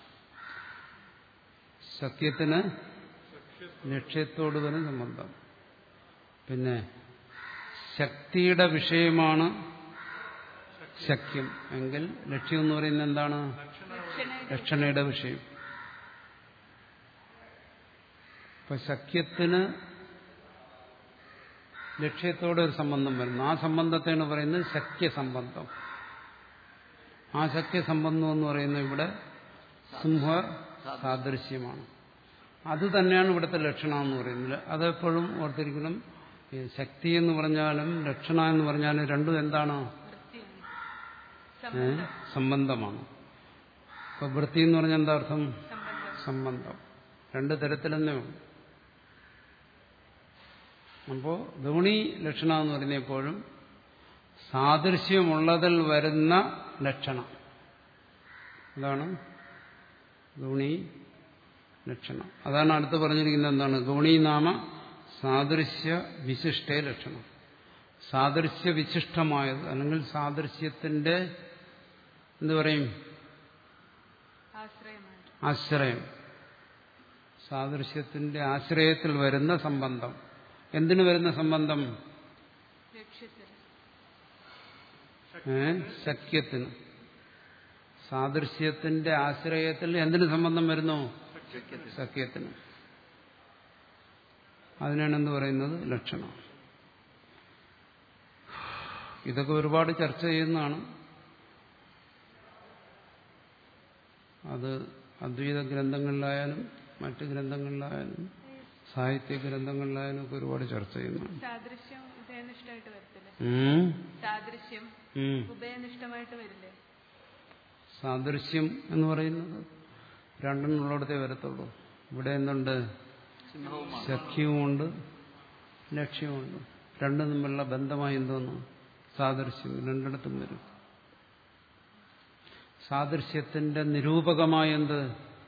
ശക്യത്തിന് ലക്ഷ്യത്തോട് വരുന്ന സംബന്ധം. പിന്നെ ശക്തിയുടെ വിഷയമാണ് ശക്യം എങ്കിൽ ലക്ഷ്യം എന്ന് പറയുന്നത് എന്താണ്? ലക്ഷണയുടെ വിഷയം. ഇപ്പൊ ശക്യത്തിന് ലക്ഷ്യത്തോടെ ഒരു സംബന്ധം വരുന്നു. ആ സംബന്ധത്തെയാണ് പറയുന്നത് ശക്യസംബന്ധം. ആ ശക്യസംബന്ധം എന്ന് പറയുന്നത് ഇവിടെ സിംഹ സാദൃശ്യമാണ്. അത് തന്നെയാണ് ഇവിടുത്തെ ലക്ഷണം എന്ന് പറയുന്നത്. അതെപ്പോഴും ഓർത്തിരിക്കണം. ശക്തി എന്ന് പറഞ്ഞാലും ലക്ഷണ എന്ന് പറഞ്ഞാലും രണ്ടും എന്താണ്? സംബന്ധമാണ്. ഇപ്പൊ വൃത്തി എന്ന് പറഞ്ഞാൽ എന്താ അർത്ഥം? സംബന്ധം. രണ്ടു തരത്തിലെന്നേ ഉള്ളൂ. അപ്പോ ഗൗണീ ലക്ഷണ എന്ന് പറയുന്ന എപ്പോഴും സാദൃശ്യമുള്ളതിൽ വരുന്ന ലക്ഷണം. അതാണ് ഗൗണീ ലക്ഷണം. അതാണ് അടുത്ത് പറഞ്ഞിരിക്കുന്നത്. എന്താണ്? ഗൗണീ നാമ സാദൃശ്യ വിശിഷ്ട ലക്ഷണം. സാദൃശ്യ വിശിഷ്ടമായത് അല്ലെങ്കിൽ സാദൃശ്യത്തിന്റെ എന്തു പറയും? ആശ്രയമാണ്. ആശ്രയം. സാദൃശ്യത്തിന്റെ ആശ്രയത്തിൽ വരുന്ന സംബന്ധം. എന്തിനു വരുന്ന സംബന്ധം? ലക്ഷ്യത്തിന്. ഏ ശക്യത്തിന്. സാദൃശ്യത്തിന്റെ ആശ്രയത്തിൽ എന്തിനു സംബന്ധം വരുന്നു? സഖ്യത്തിന്. അതിനാണ് എന്ത് പറയുന്നത്? ലക്ഷണം. ഇതൊക്കെ ഒരുപാട് ചർച്ച ചെയ്യുന്നതാണ്. അത് അദ്വൈത ഗ്രന്ഥങ്ങളിലായാലും മറ്റ് ഗ്രന്ഥങ്ങളിലായാലും സാഹിത്യ ഗ്രന്ഥങ്ങളിലായാലും ഒക്കെ ഒരുപാട് ചർച്ച ചെയ്യുന്നതാണ്. സാദൃശ്യം ഉഭയനിഷ്ഠമായിട്ട് വരത്തില്ലേ? ഉം. സാദൃശ്യം ഉം. ഉഭയനിഷ്ഠമായിട്ട് വരില്ലേ? സാദൃശ്യം എന്ന് പറയുന്നത് രണ്ടെണ്ണുള്ളിടത്തേ വരത്തുള്ളൂ. ഇവിടെ എന്തുണ്ട്? സഖ്യവുമുണ്ട് ലക്ഷ്യവുമുണ്ട്. രണ്ടും തമ്മിലുള്ള ബന്ധമായി എന്തോന്നു? സാദൃശ്യം. രണ്ടിടത്തും വരും. സാദൃശ്യത്തിന്റെ നിരൂപകമായ എന്ത്?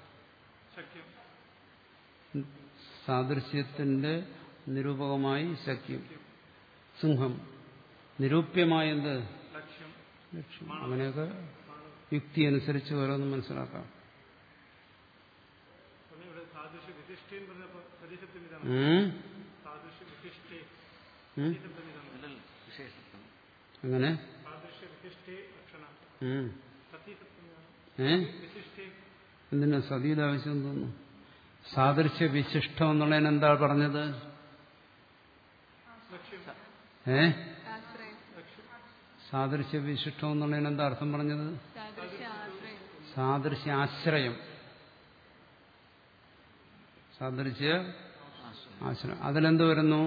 സാദൃശ്യത്തിന്റെ നിരൂപകമായി സഖ്യം. സിംഹം. നിരൂപ്യമായ എന്ത്? ലക്ഷ്യം. അങ്ങനെയൊക്കെ യുക്തി അനുസരിച്ച് ഓരോന്നും മനസ്സിലാക്കാം. അങ്ങനെ ഏ എന്തിനാ സതിയുടെ ആവശ്യം തോന്നുന്നു? സാദൃശ്യ വിശിഷ്ടം എന്നുള്ളതിന് എന്താ പറഞ്ഞത്? ഏ സാദൃശ്യ വിശിഷ്ടം എന്നുള്ളതിന് എന്താ അർത്ഥം പറഞ്ഞത്? സാദൃശ്യ ആശ്രയം. സാദൃശ്യ ആശ്രയം. അതിലെന്ത് വരുന്നു?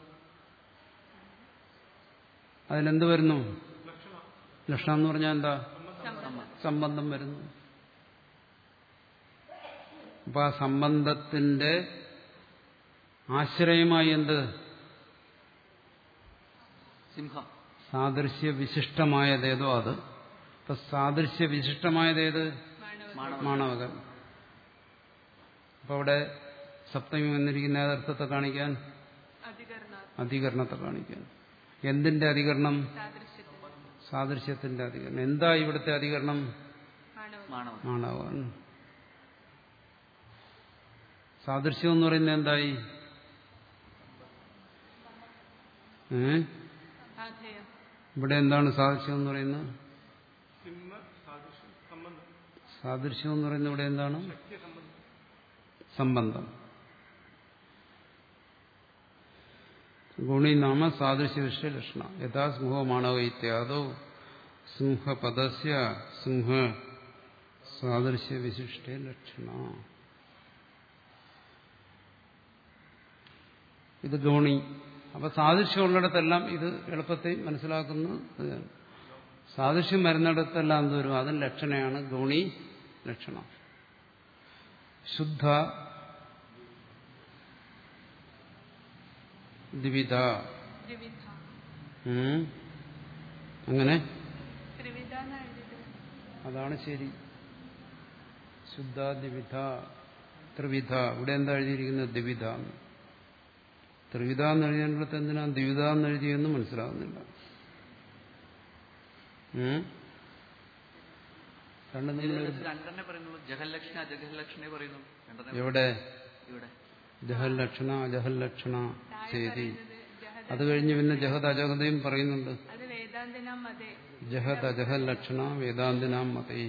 അതിലെന്ത് വരുന്നു? ലക്ഷണം എന്ന് പറഞ്ഞാൽ എന്താ? സംബന്ധം വരുന്നു. അപ്പൊ ആ സംബന്ധത്തിന്റെ ആശ്രയമായി എന്ത്? സിംഹം. സാദൃശ്യ വിശിഷ്ടമായതേതോ അത്. ഇപ്പൊ സാദൃശ്യ വിശിഷ്ടമായതേത്? മാണവകൻ. അപ്പൊ അവിടെ സപ്തമി വന്നിരിക്കുന്ന ഏതർത്ഥത്തെ കാണിക്കാൻ? അധികരണത്തെ കാണിക്കാൻ. എന്തിന്റെ അധികരണം? സാദൃശ്യത്തിന്റെ അധികരണം. എന്താ ഇവിടുത്തെ അധികരണം? മാണവൻ. സാദൃശ്യം എന്ന് പറയുന്നത് എന്തായി? ഏ ഇവിടെ എന്താണ് സാദൃശ്യം എന്ന് പറയുന്നത്? സാദൃശ്യം എന്ന് പറയുന്നത് ഇവിടെ എന്താണ്? സംബന്ധം. ഗുണിനാമ സാദൃശ്യവിഷ്ട ലക്ഷണ യഥാ സിംഹോ മാണവ ഇത്യാദോ സിംഹപദസ്യ സിംഹ സാദൃശ്യ വിശിഷ്ട ലക്ഷണ. ഇത് ഗുണി. അപ്പൊ സാദൃശ്യമുള്ളിടത്തെല്ലാം ഇത് എളുപ്പത്തിൽ മനസ്സിലാക്കുന്നു. സാദൃശ്യം വരുന്നിടത്തെല്ലാം എന്ത് വരും? അതും ലക്ഷണയാണ്. ഗുണി ലക്ഷണം. ശുദ്ധ ദ്വിവിധ. അങ്ങനെ അതാണ് ശരി. ശുദ്ധ ദ്വിവിധ ത്രിവിധ. ഇവിടെ എന്താ എഴുതിയിരിക്കുന്നത്? ദ്വിവിധ. ത്രിവിധ എന്ന് എഴുതിയിടത്ത് എന്തിനാ ദ്വിവിധ എന്ന് എഴുതിയെന്ന് മനസ്സിലാകുന്നില്ല. എവിടെ? ജഹൽ ലക്ഷണ അജഹൽ ലക്ഷണ ശരി. അത് കഴിഞ്ഞ് പിന്നെ ജഹദ് അജഹതയും പറയുന്നുണ്ട്. ജഹദ് അജഹൽ ലക്ഷണ വേദാന്തിനാം മതേ.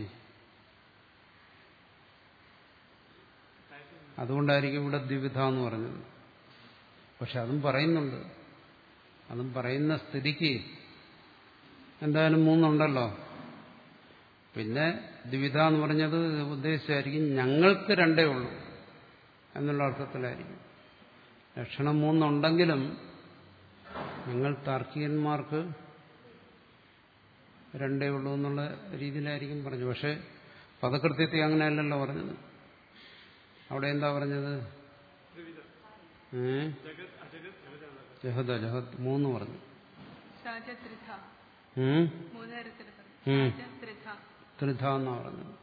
അതുകൊണ്ടായിരിക്കും ഇവിടെ ദ്വിവിധ എന്ന് പറഞ്ഞത്. പക്ഷെ അതും പറയുന്നുണ്ട്. അതും പറയുന്ന സ്ഥിതിക്ക് എന്തായാലും മൂന്നുണ്ടല്ലോ. പിന്നെ ദ്വിവിധ എന്ന് പറഞ്ഞത് ഉദ്ദേശിച്ചായിരിക്കും ഞങ്ങൾക്ക് രണ്ടേ ഉള്ളൂ എന്നുള്ള അർത്ഥത്തിലായിരിക്കും. ലക്ഷണം മൂന്നുണ്ടെങ്കിലും ഞങ്ങൾ താർക്കികന്മാർക്ക് രണ്ടേ ഉള്ളൂ എന്നുള്ള രീതിയിലായിരിക്കും പറഞ്ഞു. പക്ഷെ പദകൃത്യത്തെ അങ്ങനെയല്ലല്ലോ പറഞ്ഞത്. അവിടെ എന്താ പറഞ്ഞത്? ജഹദ് അജഹദ് മൂന്ന് പറഞ്ഞു. ത്രിധ എന്നാ പറഞ്ഞത്.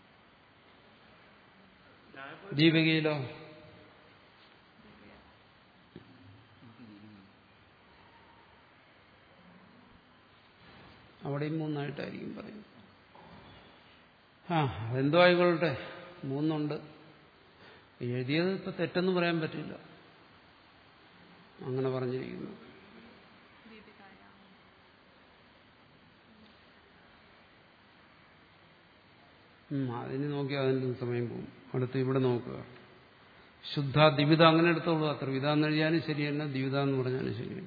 ദീപികയിലോ? അവിടെയും മൂന്നായിട്ടായിരിക്കും പറയുന്നത്. ആ അതെന്തോ ആയിക്കൊള്ളട്ടെ, മൂന്നുണ്ട്. എഴുതിയത് ഇപ്പൊ തെറ്റെന്ന് പറയാൻ പറ്റില്ല, അങ്ങനെ പറഞ്ഞിരിക്കുന്നു. ദീപികായാം. ഉം, അതിന് നോക്കി അതിൻ്റെ സമയം പോകും. അടുത്ത് ഇവിടെ നോക്കുക. ശുദ്ധ ദിവിത അങ്ങനെ എടുത്തോളൂ. അത്ര വിധ എന്ന് എഴുതിയാലും ശരിയല്ല, ദിവിത എന്ന് പറഞ്ഞാലും ശരിയല്ല.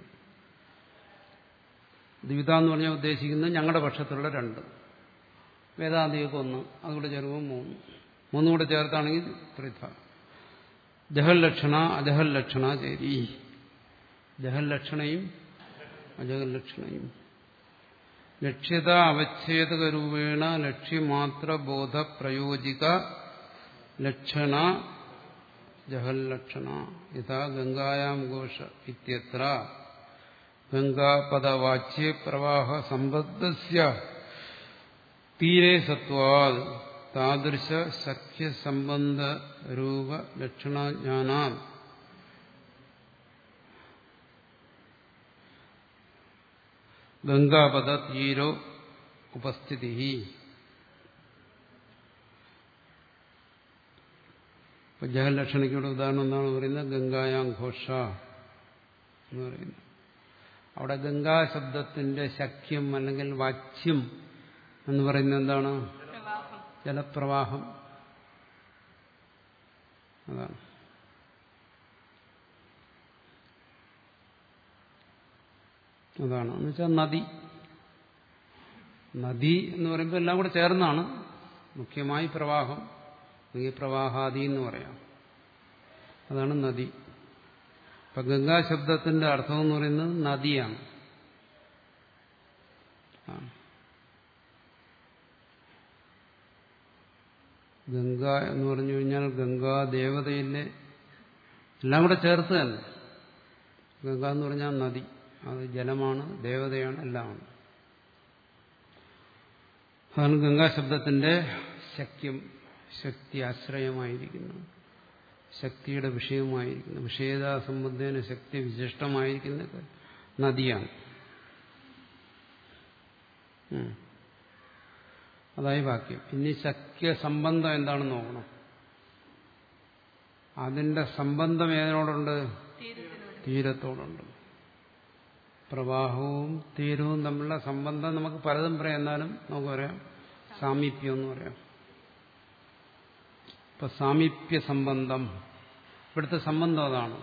ദിവിത എന്ന് പറഞ്ഞാൽ ഉദ്ദേശിക്കുന്നത് ഞങ്ങളുടെ പക്ഷത്തുള്ള രണ്ട്, വേദാന്തികൾക്ക് ഒന്ന്, അതുകൂടെ ചേർക്കുമ്പോൾ മൂന്ന്, മൂന്നും കൂടെ ചേർത്താണെങ്കിൽ ത്രിധ. ജഹൽ ലക്ഷണ അജഹൽ ലക്ഷണ ചേരി. ജഹൽ ലക്ഷണയും അജഹൽ ലക്ഷണയും. ലക്ഷ്യത അവച്ഛേദക രൂപേണ ലക്ഷ്യമാത്ര ബോധ പ്രയോജിക ലക്ഷണ ജഹൽ ലക്ഷണ. യഥാ ഗംഗായാം ഘോഷ ഇത്യത്ര ഗംഗാപദവാച്യേ പ്രവാഹ സംബദ്ധസ്യ തീരേ സത്വാദ് താദൃശ സഖ്യ സംബന്ധ രൂപ ലക്ഷണജ്ഞാനാ ഗംഗാപദ തീരോ ഉപസ്ഥിതി. ഇപ്പൊ ജഹലക്ഷണിക്കുള്ള ഉദാഹരണം എന്താണ് പറയുന്നത്? ഗംഗായാം ഘോഷ എന്ന് പറയുന്നത്. അവിടെ ഗംഗാ ശബ്ദത്തിന്റെ ശക്യം അല്ലെങ്കിൽ വാച്യം എന്ന് പറയുന്നത് എന്താണ്? പ്രവാഹം. ജലപ്രവാഹം. അതാണ്. അതാണ് എന്ന് വെച്ചാൽ നദി. നദി എന്ന് പറയുമ്പോൾ എല്ലാം കൂടെ ചേർന്നാണ്. മുഖ്യമായി പ്രവാഹം, അല്ലെങ്കിൽ പ്രവാഹാദി എന്ന് പറയാം. അതാണ് നദി. അപ്പൊ ഗംഗാ ശബ്ദത്തിന്റെ അർത്ഥം എന്ന് പറയുന്നത് നദിയാണ്. ഗംഗ എന്ന് പറഞ്ഞു കഴിഞ്ഞാൽ ഗംഗാ ദേവതയിലെ എല്ലാം കൂടെ ചേർത്ത് തന്നെ. ഗംഗ എന്ന് പറഞ്ഞാൽ നദി, അത് ജലമാണ്, ദേവതയാണ്, എല്ലാമാണ്. അതാണ് ഗംഗാ ശബ്ദത്തിന്റെ ശക്യം, ശക്തി ആശ്രയമായിരിക്കുന്നു, ശക്തിയുടെ വിഷയമായിരിക്കുന്നു, വിഷയതാ സംബന്ധേന ശക്തി വിശിഷ്ടമായിരിക്കുന്നത് നദിയാണ്. അതായി വാക്യം. ഇനി ശക്യ സംബന്ധം എന്താണെന്ന് നോക്കണം. അതിന്റെ സംബന്ധം ഏതിനോടുണ്ട്? തീരത്തോടുണ്ട്. പ്രവാഹവും തീരവും തമ്മിലുള്ള സംബന്ധം നമുക്ക് പലതും പറയാം. എന്നാലും നമുക്ക് പറയാം സാമീപ്യം എന്ന് പറയാം. ഇപ്പൊ സാമീപ്യ സംബന്ധം, ഇവിടുത്തെ സംബന്ധം അതാണ്.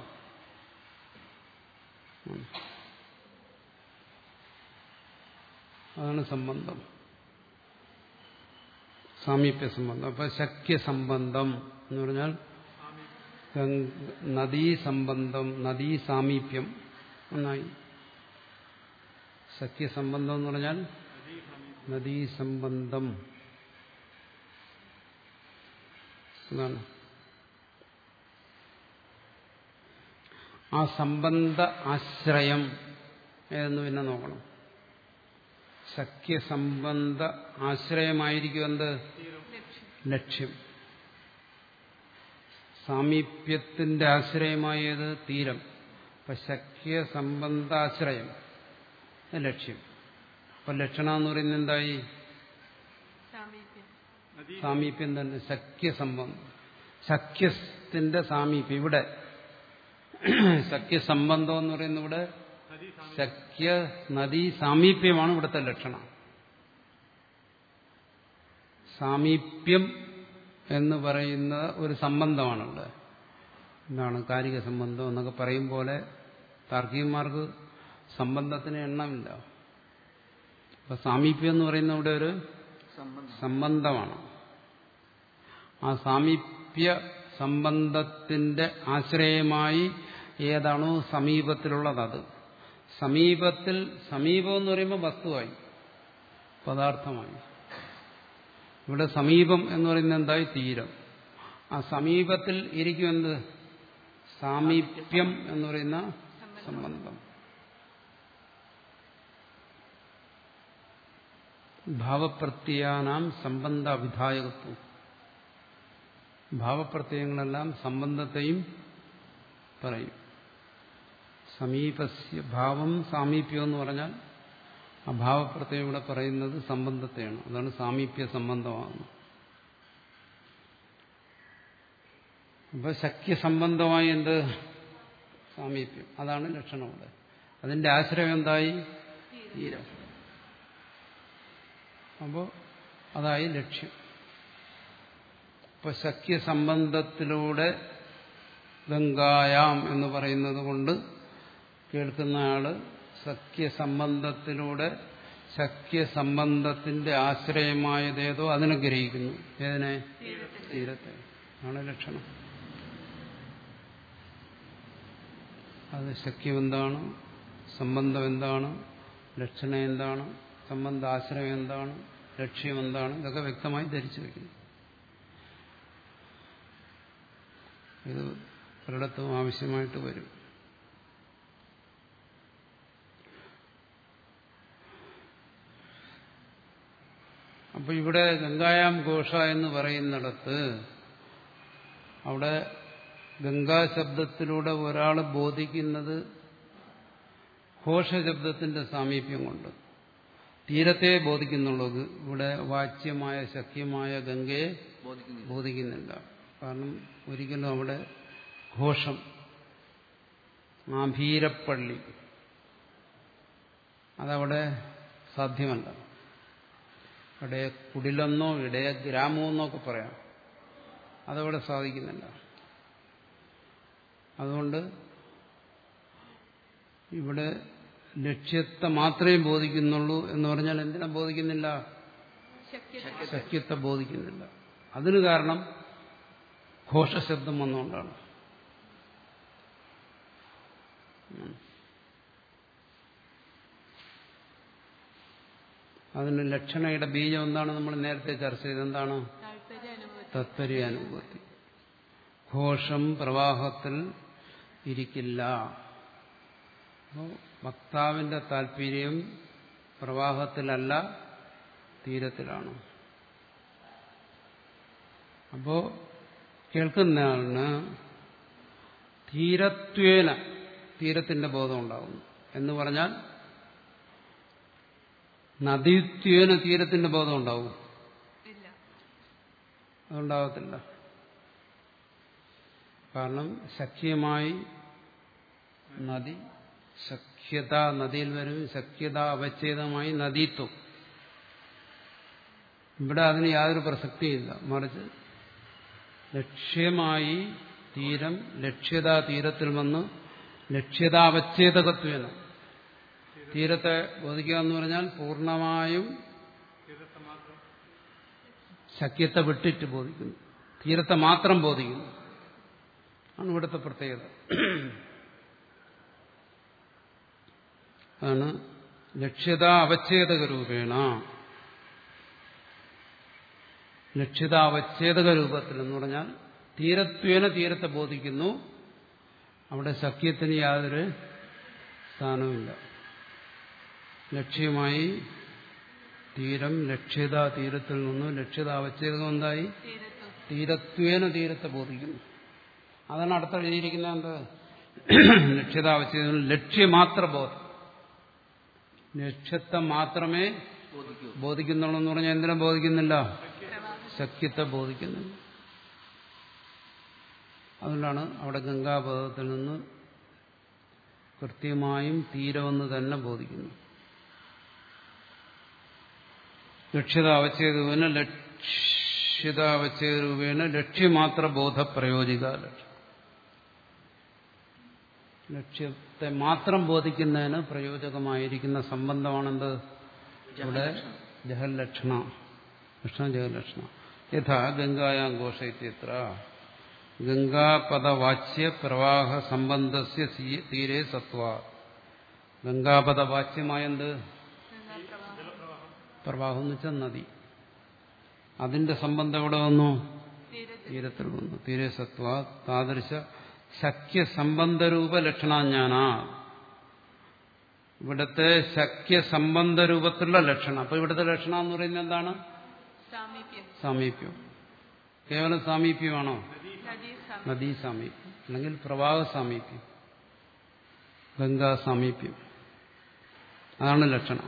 അതാണ് സംബന്ധം, സാമീപ്യ സംബന്ധം. അപ്പൊ ശക്യ സംബന്ധം എന്ന് പറഞ്ഞാൽ നദീ സംബന്ധം, നദീ സാമീപ്യം എന്നായി. ശക്യ സംബന്ധം എന്ന് പറഞ്ഞാൽ നദീ സംബന്ധം എന്നാണ്. ആ സംബന്ധ ആശ്രയം ഏതെന്ന് പിന്നെ നോക്കണം. സഖ്യസംബന്ധ ആശ്രയമായിരിക്കും എന്ത്? ലക്ഷ്യം. സാമീപ്യത്തിന്റെ ആശ്രയമായത് തീരം. അപ്പൊ സഖ്യസംബന്ധാശ്രയം ലക്ഷ്യം. അപ്പൊ ലക്ഷണം എന്ന് പറയുന്നത് എന്തായി? സാമീപ്യം തന്നെ. സഖ്യസംബന്ധം, സഖ്യത്തിന്റെ സാമീപ്യം. ഇവിടെ സഖ്യസംബന്ധം എന്ന് പറയുന്നത് ഇവിടെ സഖ്യ നദീ സാമീപ്യമാണ് ഇവിടുത്തെ ലക്ഷണം. സാമീപ്യം എന്ന് പറയുന്ന ഒരു സംബന്ധമാണ് ഇവിടെ. എന്താണ്? കാരിക സംബന്ധം എന്നൊക്കെ പറയും പോലെ താർക്കികന്മാർക്ക് സംബന്ധത്തിന് എണ്ണമില്ല. അപ്പൊ സാമീപ്യം എന്ന് പറയുന്ന ഇവിടെ ഒരു സംബന്ധമാണ്. ആ സാമീപ്യ സംബന്ധത്തിന്റെ ആശ്രയമായി ഏതാണോ സമീപത്തിലുള്ളത് അത്. സമീപത്തിൽ, സമീപം എന്ന് പറയുമ്പോൾ വസ്തുവായി, പദാർത്ഥമായി. ഇവിടെ സമീപം എന്ന് പറയുന്നത് എന്തായി? തീരം. ആ സമീപത്തിൽ ഇരിക്കും എന്ത്? സാമീപ്യം എന്ന് പറയുന്ന സംബന്ധം. ഭാവപ്രത്യയാനാം സംബന്ധ അവിധായകത്വം. ഭാവപ്രത്യയങ്ങളെല്ലാം സംബന്ധത്തെയും പറയും. സമീപസ്യ ഭാവം സാമീപ്യം എന്ന് പറഞ്ഞാൽ ആ ഭാവപ്രത്യയം ഇവിടെ പറയുന്നത് സംബന്ധത്തെയാണ്. അതാണ് സാമീപ്യ സംബന്ധമാകുന്നത്. അപ്പൊ സഖ്യസംബന്ധമായി എന്ത് സാമീപ്യം, അതാണ് ലക്ഷണം ഇവിടെ. അതിന്റെ ആശ്രയം എന്തായി? തീരം. അപ്പോ അതായി ലക്ഷ്യം. ഇപ്പൊ സഖ്യസംബന്ധത്തിലൂടെ ഗംഗായാം എന്ന് പറയുന്നത് കൊണ്ട് കേൾക്കുന്ന ആള് സഖ്യസംബന്ധത്തിലൂടെ സഖ്യസംബന്ധത്തിന്റെ ആശ്രയമായതേതോ അതിനെ ഗ്രഹിക്കുന്നു. ഏതിനെ? തീരത്തെ. ആണ് ലക്ഷണം. അത് സഖ്യം എന്താണ്, സംബന്ധം എന്താണ്, ലക്ഷണം എന്താണ്, സംബന്ധ ആശ്രയം എന്താണ്, ലക്ഷ്യം എന്താണ്, ഇതൊക്കെ വ്യക്തമായി ധരിച്ചു വയ്ക്കുന്നു. ഇത് പലയിടത്തും ആവശ്യമായിട്ട് വരും. അപ്പൊ ഇവിടെ ഗംഗായാം ഘോഷ എന്ന് പറയുന്നിടത്ത് അവിടെ ഗംഗാശബ്ദത്തിലൂടെ ഒരാൾ ബോധിക്കുന്നത് ഘോഷശബ്ദത്തിന്റെ സാമീപ്യം കൊണ്ട് തീരത്തെ ബോധിക്കുന്നുള്ളൂ. ഇവിടെ വാച്യമായ ശക്യമായ ഗംഗയെ ബോധിക്കുന്നില്ല. കാരണം ഒരിക്കലും അവിടെ ഘോഷം, ആഭീരപ്പള്ളി അതവിടെ സാധ്യമല്ല. ഇടയ കുടിലെന്നോ ഇടയ ഗ്രാമമെന്നോ ഒക്കെ പറയാം, അതവിടെ സാധിക്കുന്നില്ല. അതുകൊണ്ട് ഇവിടെ ലക്ഷ്യത്തെ മാത്രമേ ബോധിക്കുന്നുള്ളൂ എന്ന് പറഞ്ഞാൽ എന്തിനാ ബോധിക്കുന്നില്ല? ശക്യത്തെ ബോധിക്കുന്നില്ല. അതിന് കാരണം ഘോഷശബ്ദം വന്നുകൊണ്ടാണ്. അതിന് ലക്ഷണയുടെ ബീജം എന്താണ്? നമ്മൾ നേരത്തെ ചർച്ച ചെയ്ത് എന്താണ്? താത്പര്യാനുഭൂതി. ഘോഷം പ്രവാഹത്തിൽ ഇരിക്കില്ല. അപ്പോൾ വക്താവിന്റെ താല്പര്യം പ്രവാഹത്തിലല്ല, തീരത്തിലാണ്. അപ്പോ കേൾക്കുന്നയാളിന് തീരത്വേന തീരത്തിന്റെ ബോധം ഉണ്ടാകുന്നു എന്ന് പറഞ്ഞാൽ നദീത്വേന തീരത്തിന്റെ ബോധം ഉണ്ടാവും? അതുണ്ടാകത്തില്ല. കാരണം സഖ്യമായി നദി, സഖ്യത നദിയിൽ വരും, സഖ്യത അവച്ഛേദമായി നദീത്വം. ഇവിടെ അതിന് യാതൊരു പ്രസക്തിയില്ല. മറിച്ച് ലക്ഷ്യമായി തീരം, ലക്ഷ്യതാ തീരത്തിൽ വന്ന് ലക്ഷ്യതാവച്ഛേദകത്വേന തീരത്തെ ബോധിക്കുക എന്ന് പറഞ്ഞാൽ പൂർണ്ണമായും സഖ്യത്തെ വിട്ടിട്ട് ബോധിക്കുന്നു, തീരത്തെ മാത്രം ബോധിക്കുന്നു. ആണ് ഇവിടുത്തെ പ്രത്യേകത. അതാണ് ലക്ഷ്യത അവച്ഛേദക രൂപേണ. ലക്ഷ്യത അവച്ഛേദക രൂപത്തിൽ എന്ന് പറഞ്ഞാൽ തീരത്വേന തീരത്തെ ബോധിക്കുന്നു. അവിടെ സഖ്യത്തിന് യാതൊരു സ്ഥാനവുമില്ല. ലക്ഷ്യമായി തീരം, ലക്ഷ്യത തീരത്തിൽ നിന്നും ലക്ഷ്യത അവച്ഛേദകം എന്തായി? തീരത്വേന തീരത്തെ ബോധിക്കുന്നു. അതാണ് അടുത്ത എഴുതിയിരിക്കുന്നത്. എന്ത്? ലക്ഷ്യത അവച്ഛേദം, ലക്ഷ്യമാത്ര ബോധം. ലക്ഷ്യത്തെ മാത്രമേ ബോധിക്കുന്നുള്ളൂ എന്ന് പറഞ്ഞാൽ എന്തിനാ ബോധിക്കുന്നില്ല? സഖ്യത്തെ ബോധിക്കുന്നില്ല. അതുകൊണ്ടാണ് അവിടെ ഗംഗാപദത്തിൽ നിന്ന് കൃത്യമായും തീരമെന്ന് തന്നെ ബോധിക്കുന്നു. ലക്ഷ്യതാവച്ഛേദൂപേന ലക്ഷ്യതാവച്ഛേദൂപേന ലക്ഷ്യമാത്ര ബോധ പ്രയോജിക. ലക്ഷ്യത്തെ മാത്രം ബോധിക്കുന്നതിന് പ്രയോജകമായിരിക്കുന്ന സംബന്ധമാണെന്ത്? ഇവിടെ ജഹല്ലക്ഷണ, കൃഷ്ണ ജഹല്ലക്ഷണ. യഥാ ഗംഗായാം ഘോഷയിത്യത്ര ഗംഗാപദവാച്യ പ്രവാഹ സംബന്ധസ്യ തീരെ സത്വ. ഗംഗാപദവാച്യമായെന്ത്? പ്രവാഹം എന്ന് വെച്ചാൽ നദി. അതിന്റെ സംബന്ധം എവിടെ വന്നു? തീരത്തിൽ വന്നു. തീരെ സത്വ താദൃശ സഖ്യസംബന്ധരൂപ ലക്ഷണാജ്ഞാന. ഇവിടുത്തെ സഖ്യസംബന്ധരൂപത്തിലുള്ള ലക്ഷണം. അപ്പൊ ഇവിടുത്തെ ലക്ഷണം എന്ന് പറയുന്നത് എന്താണ്? സാമീപ്യം. കേവലം സാമീപ്യമാണോ? നദീ സാമീപ്യം, അല്ലെങ്കിൽ പ്രവാഹ സാമീപ്യം, ഗംഗാ സാമീപ്യം. അതാണ് ലക്ഷണം.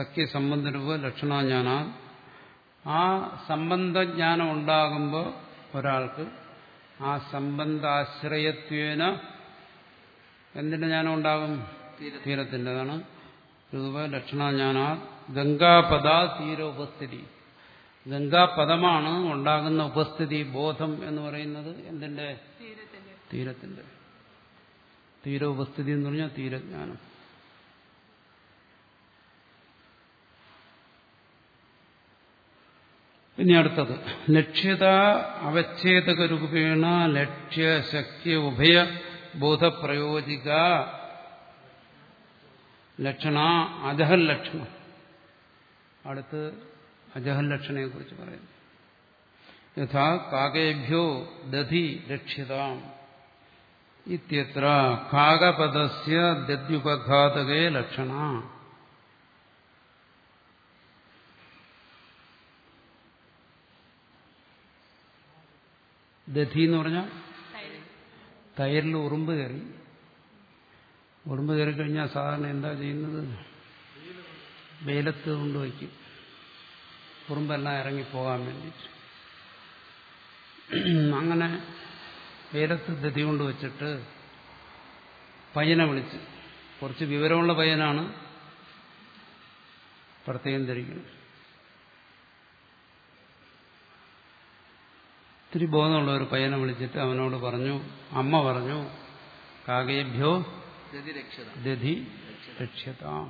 സഖ്യസംബന്ധരൂപ ലക്ഷണാജ്ഞാന. ആ സംബന്ധജ്ഞാനം ഉണ്ടാകുമ്പോൾ ഒരാൾക്ക് ആ സംബന്ധാശ്രയത്വേന എന്തിന്റെ ജ്ഞാനം ഉണ്ടാകും? തീരത്തിന്റെ. അതാണ് രൂപ ലക്ഷണജ്ഞാനാ ഗംഗാപദ തീര ഉപസ്ഥിതി. ഗംഗാപദമാണ് ഉണ്ടാകുന്ന ഉപസ്ഥിതി ബോധം എന്ന് പറയുന്നത് എന്തിന്റെ? തീരത്തിന്റെ. തീര ഉപസ്ഥിതി എന്ന് പറഞ്ഞാൽ തീരജ്ഞാനം. ഇനി അടുത്തത് ലക്ഷ്യത അവച്ഛേദക രൂപേണ ലക്ഷ്യശക്യ ഉഭയ ബോധപ്രയോജിക ലക്ഷണ അജഹൽ ലക്ഷണം. അടുത്ത് അജഹൽ ലക്ഷണയെ കുറിച്ച് പറയുന്നു. യഥാ കാകേഭ്യോ ദധി രക്ഷ്യതാം ഇത്യത്ര കാകപദസ്യ ദദ്യുപഘാതകേ ലക്ഷണ. ദധി എന്ന് പറഞ്ഞാൽ തൈരിൽ ഉറുമ്പ് കയറി. ഉറുമ്പ് കയറി കഴിഞ്ഞാൽ സാധാരണ എന്താ ചെയ്യുന്നത്? വെയിലത്ത് കൊണ്ടുവയ്ക്കും, ഉറുമ്പെല്ലാം ഇറങ്ങിപ്പോകാൻ വേണ്ടിയിട്ട്. അങ്ങനെ വെയിലത്ത് ദധി കൊണ്ട് വെച്ചിട്ട് പയ്യനെ വിളിച്ച്, കുറച്ച് വിവരമുള്ള പയ്യനാണ്, പ്രത്യേകം ധരിക്കണം. ഇത്തിരി ബോധമുള്ള ഒരു പയ്യനെ വിളിച്ചിട്ട് അവനോട് പറഞ്ഞു, അമ്മ പറഞ്ഞു, കാകേഭ്യോ ദധി രക്ഷ്യതാം.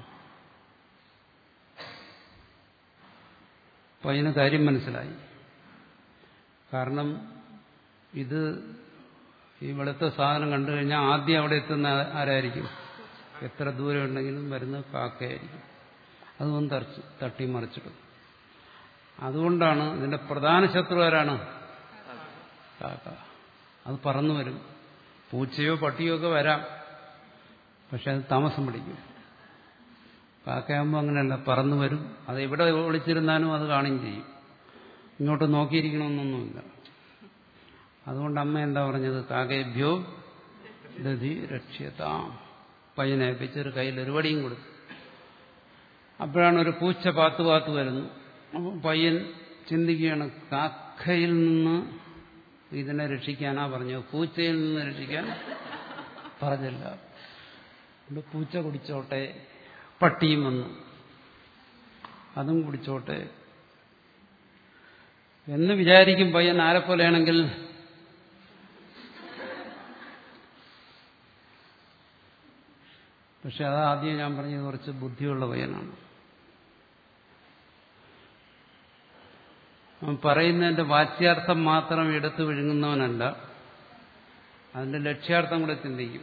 പയ്യന് കാര്യം മനസ്സിലായി. കാരണം ഇത് ഈ വെളുത്ത സാധനം കണ്ടു കഴിഞ്ഞാൽ ആദ്യം അവിടെ എത്തുന്ന ആരായിരിക്കും? എത്ര ദൂരം ഉണ്ടെങ്കിലും വരുന്ന കാക്കയായിരിക്കും. അതൊന്നും തറച്ച് തട്ടിമറിച്ചിടും. അതുകൊണ്ടാണ് ഇതിന്റെ പ്രധാന ശത്രു ആരാണ്? കാക്ക. അത് പറന്നു വരും. പൂച്ചയോ പട്ടിയോ ഒക്കെ വരാം, പക്ഷെ അത് താമസം പിടിക്കും. കാക്കയാകുമ്പോൾ അങ്ങനെയല്ല, പറന്നു വരും. അത് എവിടെ ഒളിച്ചിരുന്നാലും അത് കാണുകയും ചെയ്യും. ഇങ്ങോട്ട് നോക്കിയിരിക്കണമെന്നൊന്നുമില്ല. അതുകൊണ്ട് അമ്മ എന്താ പറഞ്ഞത്? കാകേഭ്യോ ദധി രക്ഷ്യതാം. പയ്യനെ ഏൽപ്പിച്ചൊരു കയ്യിൽ ഒരു വടിയും കൊടുത്തു. അപ്പോഴാണ് ഒരു പൂച്ച പാത്തു പാത്തു വരുന്നു. അപ്പം പയ്യൻ ചിന്തിക്കുകയാണ്, കാക്കയിൽ നിന്ന് ഇതിനെ രക്ഷിക്കാനാ പറഞ്ഞത്, പൂച്ചയിൽ നിന്ന് രക്ഷിക്കാൻ പറഞ്ഞില്ല. പൂച്ച കുടിച്ചോട്ടെ, പട്ടിയും വന്നു, അതും കുടിച്ചോട്ടെ എന്ന് വിചാരിക്കും പയ്യൻ. ആരെപ്പോലെയാണെങ്കിൽ പക്ഷെ അതാദ്യം ഞാൻ പറഞ്ഞത് കുറച്ച് ബുദ്ധിയുള്ള പയ്യനാണ്. അവൻ പറയുന്നതിന്റെ വാച്യാർത്ഥം മാത്രം എടുത്തു വിഴുങ്ങുന്നവനല്ല, അതിന്റെ ലക്ഷ്യാർത്ഥം കൂടെ ചിന്തിക്കും.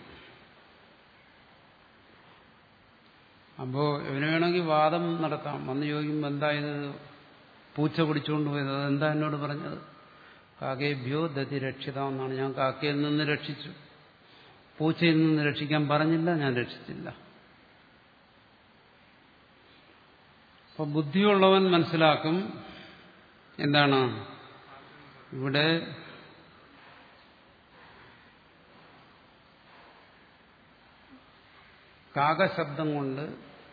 അപ്പോ ഇവന് വേണമെങ്കിൽ വാദം നടത്താം. വന്ന് ചോദിക്കുമ്പോൾ എന്താ ഇത് പൂച്ച കുടിച്ചുകൊണ്ട് പോയത്, അതെന്താ എന്നോട് പറഞ്ഞത്? കാകേഭ്യോ ദധി രക്ഷിത എന്നാണ്. ഞാൻ കാക്കയിൽ നിന്ന് രക്ഷിച്ചു, പൂച്ചയിൽ നിന്ന് രക്ഷിക്കാൻ പറഞ്ഞില്ല, ഞാൻ രക്ഷിച്ചില്ല. അപ്പൊ ബുദ്ധിയുള്ളവൻ മനസ്സിലാക്കും എന്താണ് ഇവിടെ കാകശബ്ദം കൊണ്ട്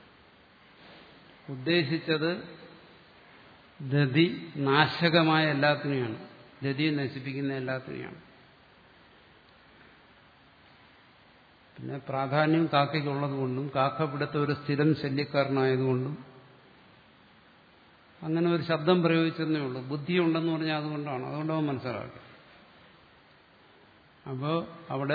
ഉദ്ദേശിച്ചത് ദധി നാശകമായ എല്ലാത്തിനെയാണ്, ദധിയെ നശിപ്പിക്കുന്ന എല്ലാത്തിനെയാണ്. പിന്നെ പ്രാധാന്യം കാക്കയ്ക്കുള്ളതുകൊണ്ടും കാക്ക ഇവിടുത്തെ ഒരു സ്ഥിരം ശല്യക്കാരനായതുകൊണ്ടും അങ്ങനെ ഒരു ശബ്ദം പ്രയോഗിച്ചെന്നേ ഉള്ളൂ. ബുദ്ധിയുണ്ടെന്ന് പറഞ്ഞാൽ അതുകൊണ്ടാണ്. അതുകൊണ്ട് അവൻ മനസ്സിലാക്കി. അപ്പോൾ അവിടെ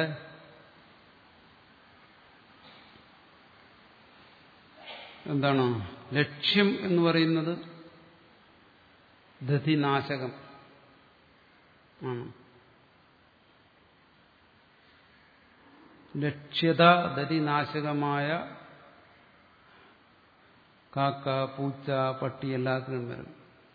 എന്താണ് ലക്ഷ്യം എന്ന് പറയുന്നത്? ദധിനാശകം ആണ്. ലക്ഷ്യത ദധിനാശകമായ കാക്ക, പൂച്ച, പട്ടി എല്ലാത്തിനും വരും.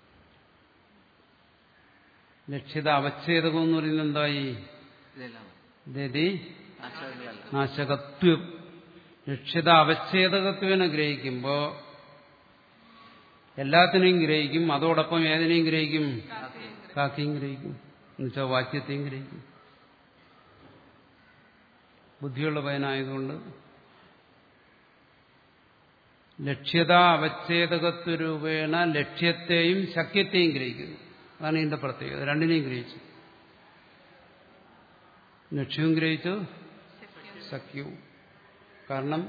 ലക്ഷ്യത അവച്ഛേദകം എന്ന് പറയുന്നത് എന്തായി? ദധി നാശകത്വം. ലക്ഷ്യത അവച്ഛേദകത്വനെ ഗ്രഹിക്കുമ്പോ എല്ലാത്തിനെയും ഗ്രഹിക്കും, അതോടൊപ്പം ഏതിനെയും ഗ്രഹിക്കും? കാക്കയും ഗ്രഹിക്കും, എന്നുവെച്ചാൽ വാക്യത്തെയും ഗ്രഹിക്കും. ബുദ്ധിയുള്ള പയനായതുകൊണ്ട് ലക്ഷ്യത അവച്ഛേദകത്വരൂപേണ ലക്ഷ്യത്തെയും ശക്യത്തെയും ഗ്രഹിക്കുന്നു. അതാണ് ഇതിന്റെ പ്രത്യേകത. രണ്ടിനെയും ഗ്രഹിച്ചു. ലക്ഷ്യവും ഗ്രഹിച്ചു സഖ്യവും. കാരണം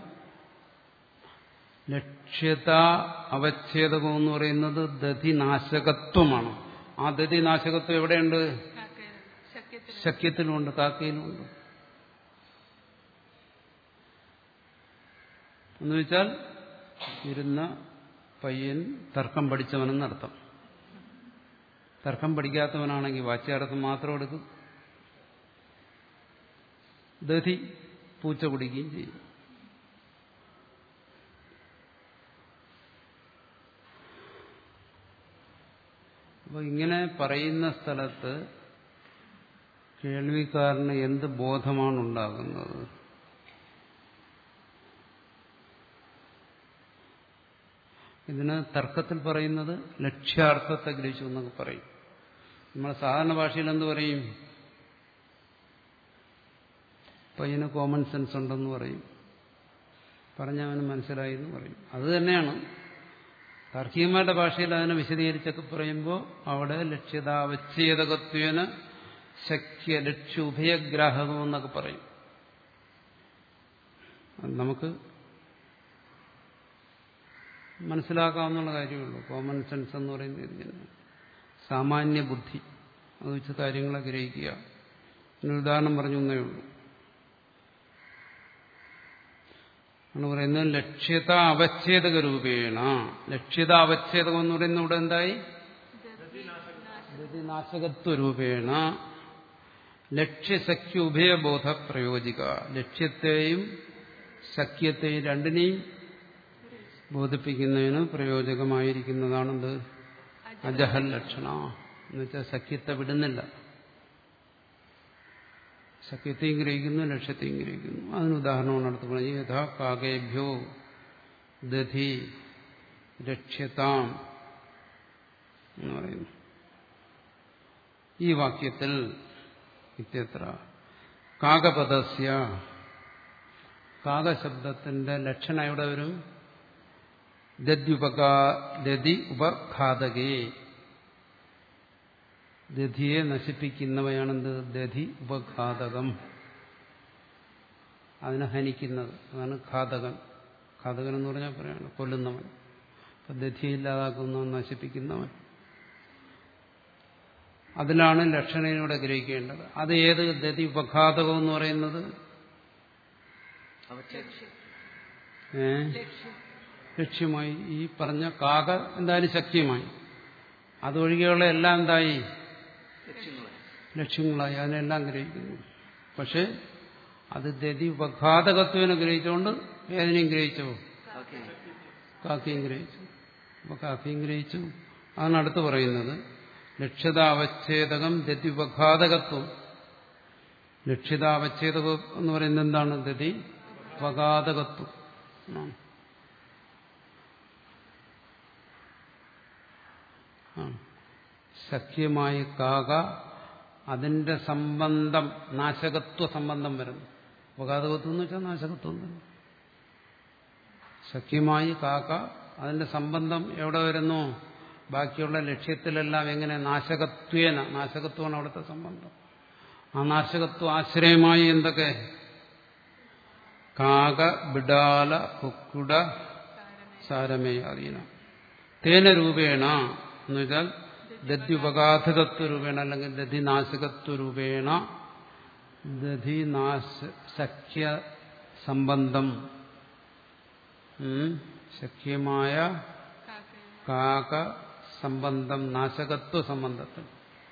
ലക്ഷ്യത അവച്ഛേദകം എന്ന് പറയുന്നത് ദധിനാശകത്വമാണ്. ആ ദധിനാശകത്വം എവിടെയുണ്ട്? ശക്യത്തിലുമുണ്ട്, കാക്കയിലുമുണ്ട്. എന്നുവെച്ചാൽ ഇരുന്ന പയ്യൻ തർക്കം പഠിച്ചവനെന്നർത്ഥം. തർക്കം പഠിക്കാത്തവനാണെങ്കിൽ വാച്യാർത്ഥം മാത്രം എടുക്കും. ദധി പൂച്ച കുടിക്കുകയും ചെയ്യും. അപ്പോൾ ഇങ്ങനെ പറയുന്ന സ്ഥലത്ത് കേൾവിക്കാരന് എന്ത് ബോധമാണ് ഉണ്ടാകുന്നത്? ഇതിന് തർക്കത്തിൽ പറയുന്നത് ലക്ഷ്യാർത്ഥത്തെ ഗ്രഹിച്ചു എന്നൊക്കെ പറയും. നമ്മൾ സാധാരണ ഭാഷയിൽ എന്ത് പറയും? പയ്യന് കോമൺ സെൻസ് ഉണ്ടെന്ന് പറയും, പറഞ്ഞവന് മനസ്സിലായി എന്ന് പറയും. അത് തന്നെയാണ് താർക്കികമാരുടെ ഭാഷയിൽ അതിനെ വിശദീകരിച്ചൊക്കെ പറയുമ്പോൾ അവിടെ ലക്ഷ്യതാവച്ഛേദകത്വേന ശക്യ ലക്ഷ്യ ഉഭയഗ്രാഹകം എന്നൊക്കെ പറയും. അത് നമുക്ക് മനസ്സിലാക്കാവുന്ന കാര്യമുള്ളൂ. കോമൺ സെൻസ് എന്ന് പറയുന്നത് ഇതിന് സാമാന്യ ബുദ്ധി അത് വെച്ച് കാര്യങ്ങളെ ഗ്രഹിക്കുക. ഒരു ഉദാഹരണം പറഞ്ഞു എന്നേ ഉള്ളൂ. ആണ് പറയുന്നത് ലക്ഷ്യത അവച്ഛേദക രൂപേണ. ലക്ഷ്യത അവച്ഛേദകം എന്ന് പറയുന്ന ഇവിടെ എന്തായി? ദധിനാശകത്വ രൂപേണ ലക്ഷ്യസഖ്യ ഉഭയബോധ പ്രയോജിക. ലക്ഷ്യത്തെയും സഖ്യത്തെയും രണ്ടിനെയും ബോധിപ്പിക്കുന്നതിന് പ്രയോജകമായിരിക്കുന്നതാണെന്ത്? അജഹൽ ലക്ഷണ എന്നുവെച്ചാൽ സഖ്യത്തെ വിടുന്നില്ല. സഖ്യത്തെയും ഗ്രഹിക്കുന്നു, ലക്ഷ്യത്തെയും ഗ്രഹിക്കുന്നു. അതിന് ഉദാഹരണമാണ് അടുത്ത് പറഞ്ഞത്. യഥാ കാകേഭ്യോ ദധി രക്ഷ്യതാം എന്ന് പറയുന്നു. ഈ വാക്യത്തിൽ ഇത്യത്ര കാകപദസ്യ കാകശബ്ദത്തിന്റെ ലക്ഷണം എവിടെ വരും? ദദ്യുപകാ ദധി ഉപഘാതകേ. ദധിയെ നശിപ്പിക്കുന്നവയാണെന്ത്? ദധി ഉപഘാതകം. അതിനെ ഹനിക്കുന്നത്, അതാണ് ഘാതകൻ. ഘാതകൻ എന്ന് പറഞ്ഞാൽ പറയാണ് കൊല്ലുന്നവൻ. അപ്പൊ ദധിയെ ഇല്ലാതാക്കുന്നവൻ, നശിപ്പിക്കുന്നവൻ. അതിലാണ് ലക്ഷണയിലൂടെ ഗ്രഹിക്കേണ്ടത്. അത് ഏത് ദധി ഉപഘാതകം എന്ന് പറയുന്നത്? ഏ ലക്ഷ്യമായി. ഈ പറഞ്ഞ കാക എന്തായാലും ശക്തിയുമായി. അതൊഴികെയുള്ള എല്ലാം എന്തായി? ലക്ഷ്യങ്ങളായി. അതിനെല്ലാം ഗ്രഹിക്കുന്നു. പക്ഷെ അത് ദധി ഉപഘാതകത്വനെ ഗ്രഹിച്ചുകൊണ്ട് ഏതിനെയും ഗ്രഹിച്ചോ? കാക്കയും ഗ്രഹിച്ചു. അപ്പൊ കാക്കയും ഗ്രഹിച്ചു. അതാണ് അടുത്ത് പറയുന്നത്. ലക്ഷ്യതാവച്ഛേദകം ദധി ഉപഘാതകത്വം. ലക്ഷ്യതാവച്ഛേദകം എന്ന് പറയുന്നത് എന്താണ്? ദധി ഉപഘാതകത്വം. സഖ്യമായ കാക അതിന്റെ സംബന്ധം നാശകത്വ സംബന്ധം വരുന്നു. ഉപഘാതകത്വം എന്ന് വെച്ചാൽ നാശകത്വം തന്നെ. സഖ്യമായി കാക്ക അതിന്റെ സംബന്ധം എവിടെ വരുന്നു? ബാക്കിയുള്ള ലക്ഷ്യത്തിലെല്ലാം എങ്ങനെ? നാശകത്വേന. നാശകത്വമാണ് അവിടുത്തെ സംബന്ധം. ആ നാശകത്വ ആശ്രയമായി എന്തൊക്കെ? കാക, ബിഡാല, കുക്കുട, സാരമേയാദീന. തേന രൂപേണ എന്ന് വെച്ചാൽ ദധ്യുപഘാതകത്വ രൂപേണ അല്ലെങ്കിൽ ദധിനാശകത്വ രൂപേണ ദധിനാശ സഖ്യ സംബന്ധം സഖ്യമായ കാക സംബന്ധം നാശകത്വ സംബന്ധത്തിൽ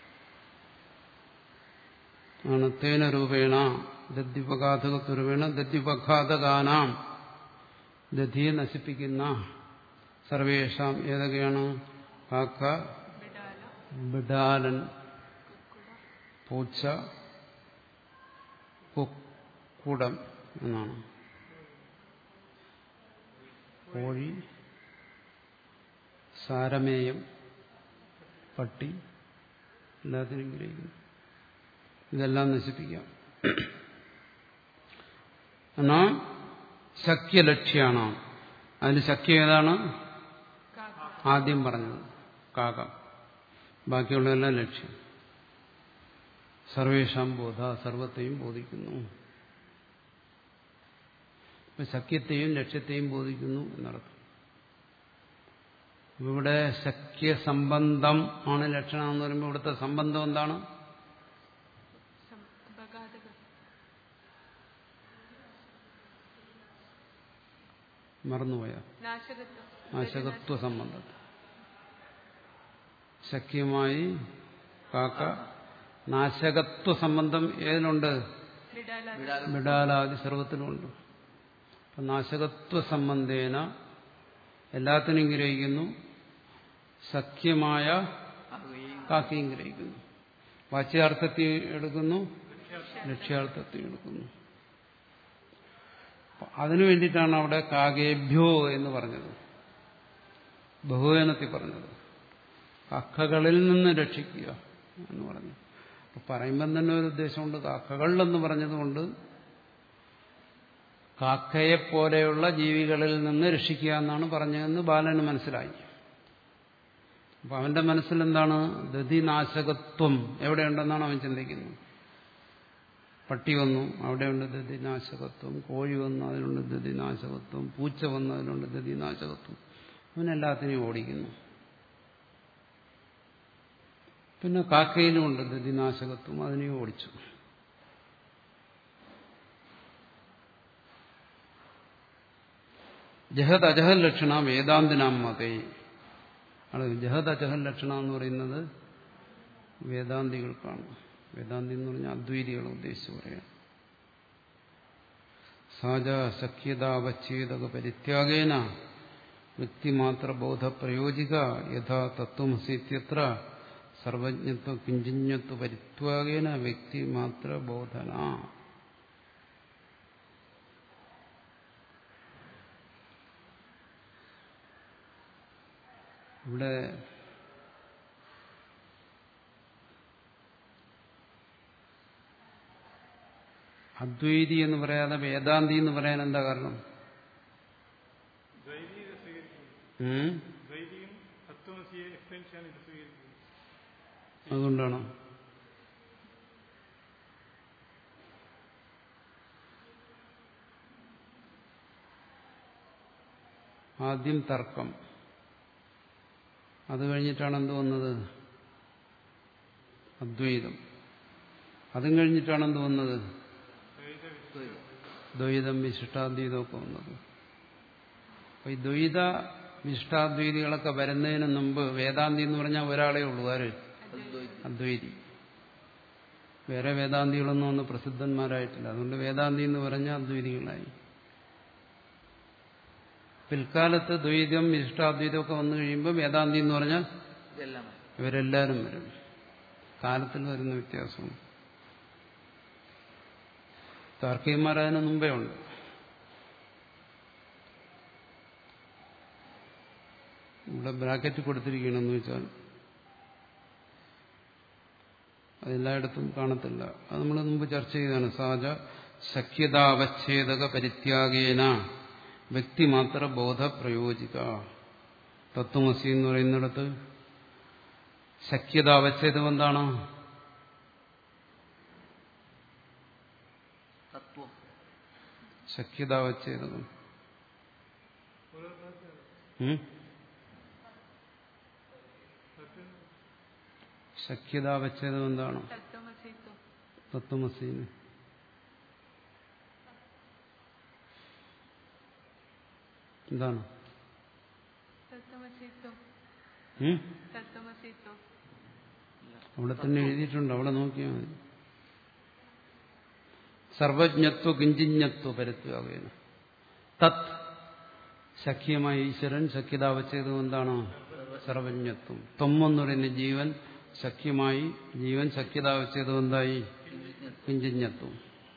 ആണ്. തേന രൂപേണ ദധ്യുപഘാതകത്വ രൂപേണ ദധ്യുപഘാതകാനാം ദധിയെ നശിപ്പിക്കുന്ന സർവേഷാം ഏതൊക്കെയാണ്? കാക്ക, ബിഡാലൻ, പൂച്ച, കുക്കുടം എന്നാണ്. കോഴി, സാരമേയം, പട്ടി, എല്ലാത്തിനും ഗ്രഹിക്കുന്നു. ഇതെല്ലാം നശിപ്പിക്കാം. എന്നാ ശക്യലക്ഷ്യാണ്. അതിന് ശക്യം ഏതാണ്? ആദ്യം പറഞ്ഞത് കാക്ക. ബാക്കിയുള്ളതെല്ലാം ലക്ഷ്യം. സർവേഷാം ബോധ സർവത്തെയും ബോധിക്കുന്നു. ഇപ്പൊ ശക്യത്തെയും ലക്ഷ്യത്തെയും ബോധിക്കുന്നു എന്നർത്ഥം. ഇവിടെ ശക്യസംബന്ധം ആണ് ലക്ഷണം എന്ന് പറയുമ്പോൾ ഇവിടുത്തെ സംബന്ധം എന്താണ്? മറന്നുപോയ നാശകത്വ സംബന്ധം. ശക്യമായി കാക്ക നാശകത്വ സംബന്ധം ഏതിനുണ്ട്? ബിഡാലാദി സർവത്തിനുമുണ്ട്. അപ്പം നാശകത്വ സംബന്ധേന എല്ലാത്തിനും ഗ്രഹിക്കുന്നു, സഖ്യമായ കാക്കയും ഗ്രഹിക്കുന്നു. വാച്യാർത്ഥത്തെ എടുക്കുന്നു, ലക്ഷ്യാർത്ഥത്തെ എടുക്കുന്നു. അതിനു വേണ്ടിയിട്ടാണ് അവിടെ കാകേഭ്യോ എന്ന് പറഞ്ഞത്, ബഹുവചനത്തിൽ പറഞ്ഞത്. കാക്കകളിൽ നിന്ന് രക്ഷിക്കുക എന്ന് പറഞ്ഞു. അപ്പൊ പറയുമ്പം തന്നെ ഒരു ഉദ്ദേശമുണ്ട്. കാക്കകളിലെന്ന് പറഞ്ഞതുകൊണ്ട് കാക്കയെപ്പോലെയുള്ള ജീവികളിൽ നിന്ന് രക്ഷിക്കുക എന്നാണ് പറഞ്ഞതെന്ന് ബാലന് മനസ്സിലായി. അപ്പൊ അവന്റെ മനസ്സിലെന്താണ്? ദതിനാശകത്വം എവിടെയുണ്ടെന്നാണ് അവൻ ചിന്തിക്കുന്നത്. പട്ടി വന്നു, അവിടെയുണ്ട് ദതിനാശകത്വം. കോഴി വന്നു, അതിലുണ്ട് ദതിനാശകത്വം. പൂച്ച വന്നു, അതിലുണ്ട് ദതിനാശകത്വം. അവനെല്ലാത്തിനെയും ഓടിക്കുന്നു. പിന്നെ കാക്കയിലുമുണ്ട് ദതിനാശകത്വം, അതിനെയും ഓടിച്ചു. ജഹത് അജഹൽ ലക്ഷണ വേദാന്തിനാം മതേ. ജഹത് അജഹൽ ലക്ഷണ എന്ന് പറയുന്നത് വേദാന്തികൾക്കാണ്. വേദാന്തി എന്ന് പറഞ്ഞാൽ അദ്വൈതികളെ ഉദ്ദേശിച്ച് പറയാം. സാജ സഖ്യതാവച്ഛേദക പരിത്യാഗേന വ്യക്തിമാത്ര ബോധ പ്രയോജിക യഥാ തത്വമസീത്യത്ര സർവജ്ഞത്വ കിഞ്ചിഞ്ഞത്വ പരിത്യാഗേന വ്യക്തിമാത്ര ബോധന. ഇവിടെ അദ്വൈതി എന്ന് പറയാതെ വേദാന്തി എന്ന് പറയാൻ എന്താ കാരണം? അതുകൊണ്ടാണോ? ആദ്യം തർക്കം, അത് കഴിഞ്ഞിട്ടാണ് എന്ത് വന്നത്? അദ്വൈതം. അതും കഴിഞ്ഞിട്ടാണ് എന്ത് വന്നത്? ദ്വൈതം, വിശിഷ്ടാദ്വൈതമൊക്കെ വന്നത്. അപ്പൊ ഈ ദ്വൈത വിശിഷ്ടാദ്വൈതികളൊക്കെ വരുന്നതിന് മുമ്പ് വേദാന്തി എന്ന് പറഞ്ഞാൽ ഒരാളേ ഉള്ളൂ. ആര്? അദ്വൈതി. വേറെ വേദാന്തികളൊന്നും ഒന്ന് പ്രസിദ്ധന്മാരായിട്ടില്ല. അതുകൊണ്ട് വേദാന്തി എന്ന് പറഞ്ഞാൽ അദ്വൈതികളായി. പിൽക്കാലത്ത് ദ്വൈതം വിശിഷ്ടാദ്വൈതമൊക്കെ വന്നു കഴിയുമ്പോൾ വേദാന്തി എന്ന് പറഞ്ഞാൽ ഇവരെല്ലാവരും വരും. കാലത്തിൽ വരുന്ന വ്യത്യാസമാണ്. താർക്കികന്മാരതിന് മുമ്പേ ഉണ്ട്. ഇവിടെ ബ്രാക്കറ്റ് കൊടുത്തിരിക്കണമെന്ന് വെച്ചാൽ അതെല്ലായിടത്തും കാണത്തില്ല. അത് നമ്മൾ മുമ്പ് ചർച്ച ചെയ്തതാണ്. സാജ ശക്യതാവച്ഛേദക പരിത്യാഗേന വ്യക്തിമാത്ര ബോധ പ്രയോജിക. തത്വമസി എന്ന് പറയുന്നിടത്ത് ശക്യതാവച്ഛേദം എന്താണ്? ശക്യതാവച്ഛേദം ശക്യതാവച്ഛേദം എന്താണ്? തത്വമസീന് എന്താണ്? അവിടെ തന്നെ എഴുതിയിട്ടുണ്ട്, അവിടെ നോക്കിയാൽ മതി. സർവജ്ഞത്വ കിഞ്ചിഞ്ഞത്വ പരത്വാകേന തത് ശക്യമായ ഈശ്വരൻ. ശക്യതാവച്ഛേദം എന്താണ്? സർവജ്ഞത്വം. ത്വമെന്ന് പറയുന്ന ജീവൻ ശക്യമായി, ജീവൻ ശക്യതാവച്ഛേദം എന്തായി? കിഞ്ചിഞ്ഞത്വം.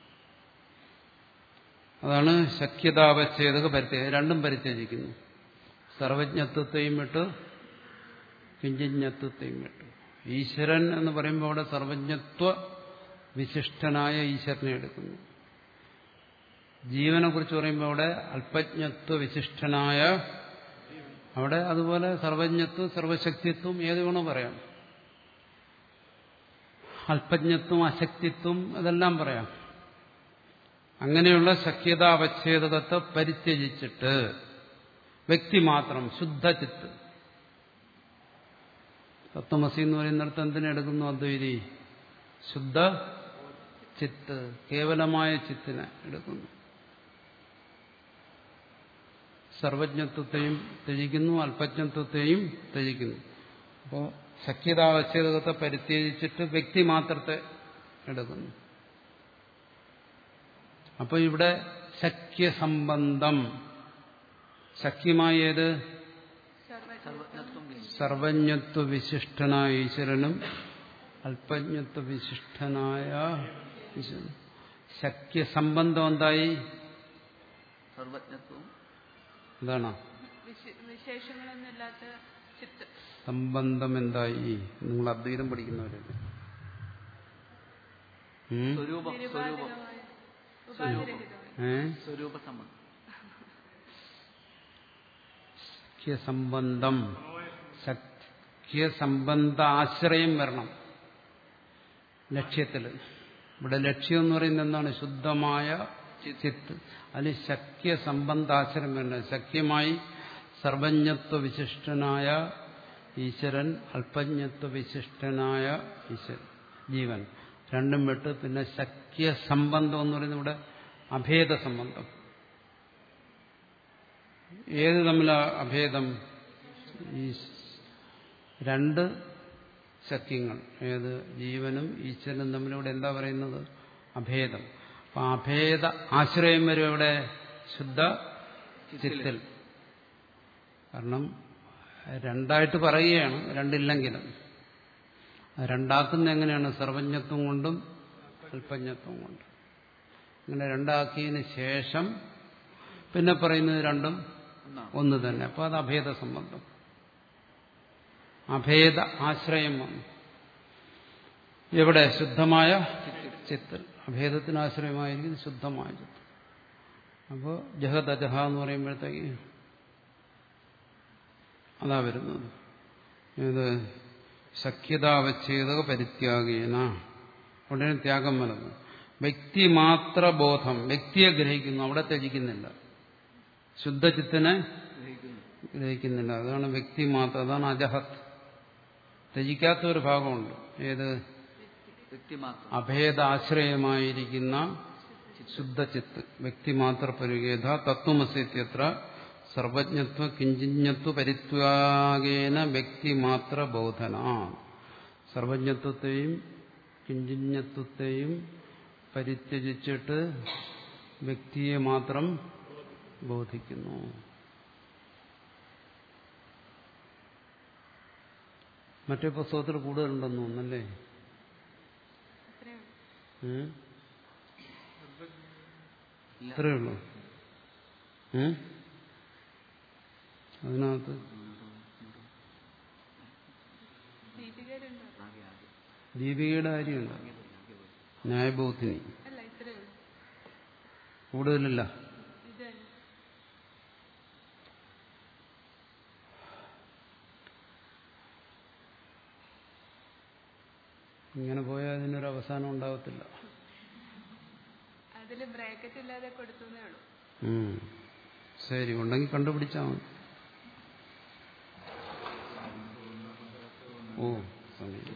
അതാണ് ശക്യതാവച്ഛേദക പരിത്യാഗം. രണ്ടും പരിത്യജിക്കുന്നു. സർവജ്ഞത്വത്തെയും വിട്ട് കിഞ്ചിഞ്ഞത്വത്തെയും വിട്ട്. ഈശ്വരൻ എന്ന് പറയുമ്പോൾ അവിടെ സർവജ്ഞത്വ വിശിഷ്ടനായ ഈശ്വരനെ എടുക്കുന്നു. ജീവനെ കുറിച്ച് പറയുമ്പോൾ അവിടെ അല്പജ്ഞത്വ വിശിഷ്ടനായ, അവിടെ അതുപോലെ സർവജ്ഞത്വം സർവശക്തിത്വം ഏത് വേണോ പറയാം. അല്പജ്ഞത്വം, അശക്തിത്വം ഇതെല്ലാം പറയാം. അങ്ങനെയുള്ള ശക്യതാവച്ഛേദകത്തെ പരിത്യജിച്ചിട്ട് വ്യക്തി മാത്രം ശുദ്ധചിത്ത്, തത്വമസി എന്ന് പറയുന്നിടത്ത് എന്തിനെടുക്കുന്നു അദ്വൈതി? ശുദ്ധ ചിത്ത്, കേവലമായ ചിത്തിനെ എടുക്കുന്നു. സർവജ്ഞത്വത്തെയും ത്യജിക്കുന്നു, അല്പജ്ഞത്വത്തെയും ത്യജിക്കുന്നു. അപ്പോൾ ശക്യതാവച്ഛേദകത്തെ പരിത്യജിച്ചിട്ട് വ്യക്തി മാത്രത്തെ എടുക്കുന്നു. അപ്പോൾ ഇവിടെ ശക്യസംബന്ധം, ശക്യമായ ഏത്? സർവജ്ഞത്വ വിശിഷ്ടനായ ഈശ്വരനും അല്പജ്ഞത്വ വിശിഷ്ടനായ ഈശ്വരനും ശക്യസംബന്ധം എന്തായി? സർവജ്ഞത്വം എന്താണ് വിശേഷങ്ങളൊന്നുമില്ലാത്ത ചിത്ത്. സംബന്ധം എന്തായി? നിങ്ങൾ അദ്വൈതം പഠിക്കുന്നവരല്ലേ? സ്വരൂപം സ്വരൂപം ഏ സ്വരൂപ സംബന്ധം. സഖ്യസംബന്ധം, സഖ്യസംബന്ധ ആശ്രയം വരണം ലക്ഷ്യത്തിൽ. ഇവിടെ ലക്ഷ്യം എന്ന് പറയുന്നത് എന്താണ്? ശുദ്ധമായ ചിത്ത്. അതിന് ശക്യസംബന്ധാശ്രയം വരണം. ശക്യമായി സർവജ്ഞത്വ വിശിഷ്ടനായ ഈശ്വരൻ, അല്പജ്ഞത്വ വിശിഷ്ടനായ ഈശ്വരൻ, ജീവൻ, രണ്ടും വിട്ട് പിന്നെ ശക്യസംബന്ധം എന്ന് പറയുന്നത് ഇവിടെ അഭേദ സംബന്ധം. ഏത് തമ്മിലാ അഭേദം? ഈ രണ്ട് ശക്യങ്ങൾ, ഏത് ജീവനും ഈശ്വരനും തമ്മിലൂടെ എന്താ പറയുന്നത്? അഭേദം. അപ്പൊ അഭേദ ആശ്രയം വരും ഇവിടെ ശുദ്ധ ചിത്തിൽ. കാരണം രണ്ടായിട്ട് പറയുകയാണ്, രണ്ടില്ലെങ്കിലും. രണ്ടാക്കുന്ന എങ്ങനെയാണ്? സർവജ്ഞത്വം കൊണ്ടും അല്പജ്ഞത്വം കൊണ്ടും. ഇങ്ങനെ രണ്ടാക്കിയതിന് ശേഷം പിന്നെ പറയുന്നത് രണ്ടും ഒന്ന് തന്നെ. അപ്പോൾ അത് അഭേദ സംബന്ധം, അഭേദ ആശ്രയം വന്നു. എവിടെ? ശുദ്ധമായ ചിത്തിൽ. അഭേദത്തിന് ആശ്രയമായിരിക്കും ശുദ്ധമായ ചിത്ത്. അപ്പോൾ ജഹദജഹ എന്ന് പറയുമ്പോഴത്തേക്ക് അതാ വരുന്നത്. ഇത് ശക്യതാവച്ഛേദക പരിത്യാഗേന, ഉടനെ ത്യാഗം വരുന്നു. വ്യക്തിമാത്ര ബോധം, വ്യക്തിയെ ഗ്രഹിക്കുന്നു, അവിടെ ത്യജിക്കുന്നില്ല. ശുദ്ധചിത്തിനെ ഗ്രഹിക്കുന്നില്ല. അതാണ് വ്യക്തിമാത്ര, അതാണ് അജഹത്ത്. ത്യജിക്കാത്ത ഒരു ഭാഗമുണ്ട്. ഏത്? അഭേദാശ്രയമായിരിക്കുന്ന ശുദ്ധചിത്ത്. വ്യക്തിമാത്ര പരിഗേധ തത്വമസീത്യത്ര സർവജ്ഞത്വ കിഞ്ചിഞ്ഞത്വ പരിത്യാഗേന വ്യക്തിമാത്ര ബോധന. സർവജ്ഞത്വത്തെയും കിഞ്ചിഞ്ഞത്വത്തെയും പരിത്യജിച്ചിട്ട് വ്യക്തിയെ മാത്രം ബോധിക്കുന്നു. മറ്റേ പുസ്തകത്തിൽ കൂടുതലുണ്ടെന്ന് തോന്നുന്നല്ലേ? ഇത്രയേ ഉള്ളൂ. അതിനകത്ത് ദീപികയുടെ കാര്യമുണ്ട്, ന്യായബോധിനി. കൂടുതലില്ല. ഇങ്ങനെ പോയാൽ അതിനൊരു അവസാനം ഉണ്ടാകത്തില്ല. അതില് ബ്രാക്കറ്റ് ഇല്ലാതെ കൊടുത്തേ ഉള്ളൂ. ശരി, ഉണ്ടെങ്കിൽ കണ്ടുപിടിച്ചാൽ മതി. ഓ സമയം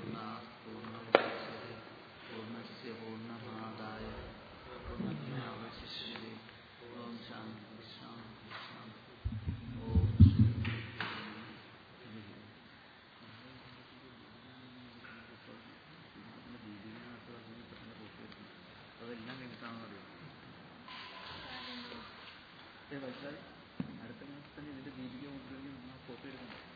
അതെല്ലാം കഴിഞ്ഞിട്ടാണെന്ന് അറിയാം. അടുത്ത മാസം തന്നെ ഇതിന്റെ ദീപിക കൊണ്ടുവരുന്ന ഫോട്ടോ എടുക്കണം.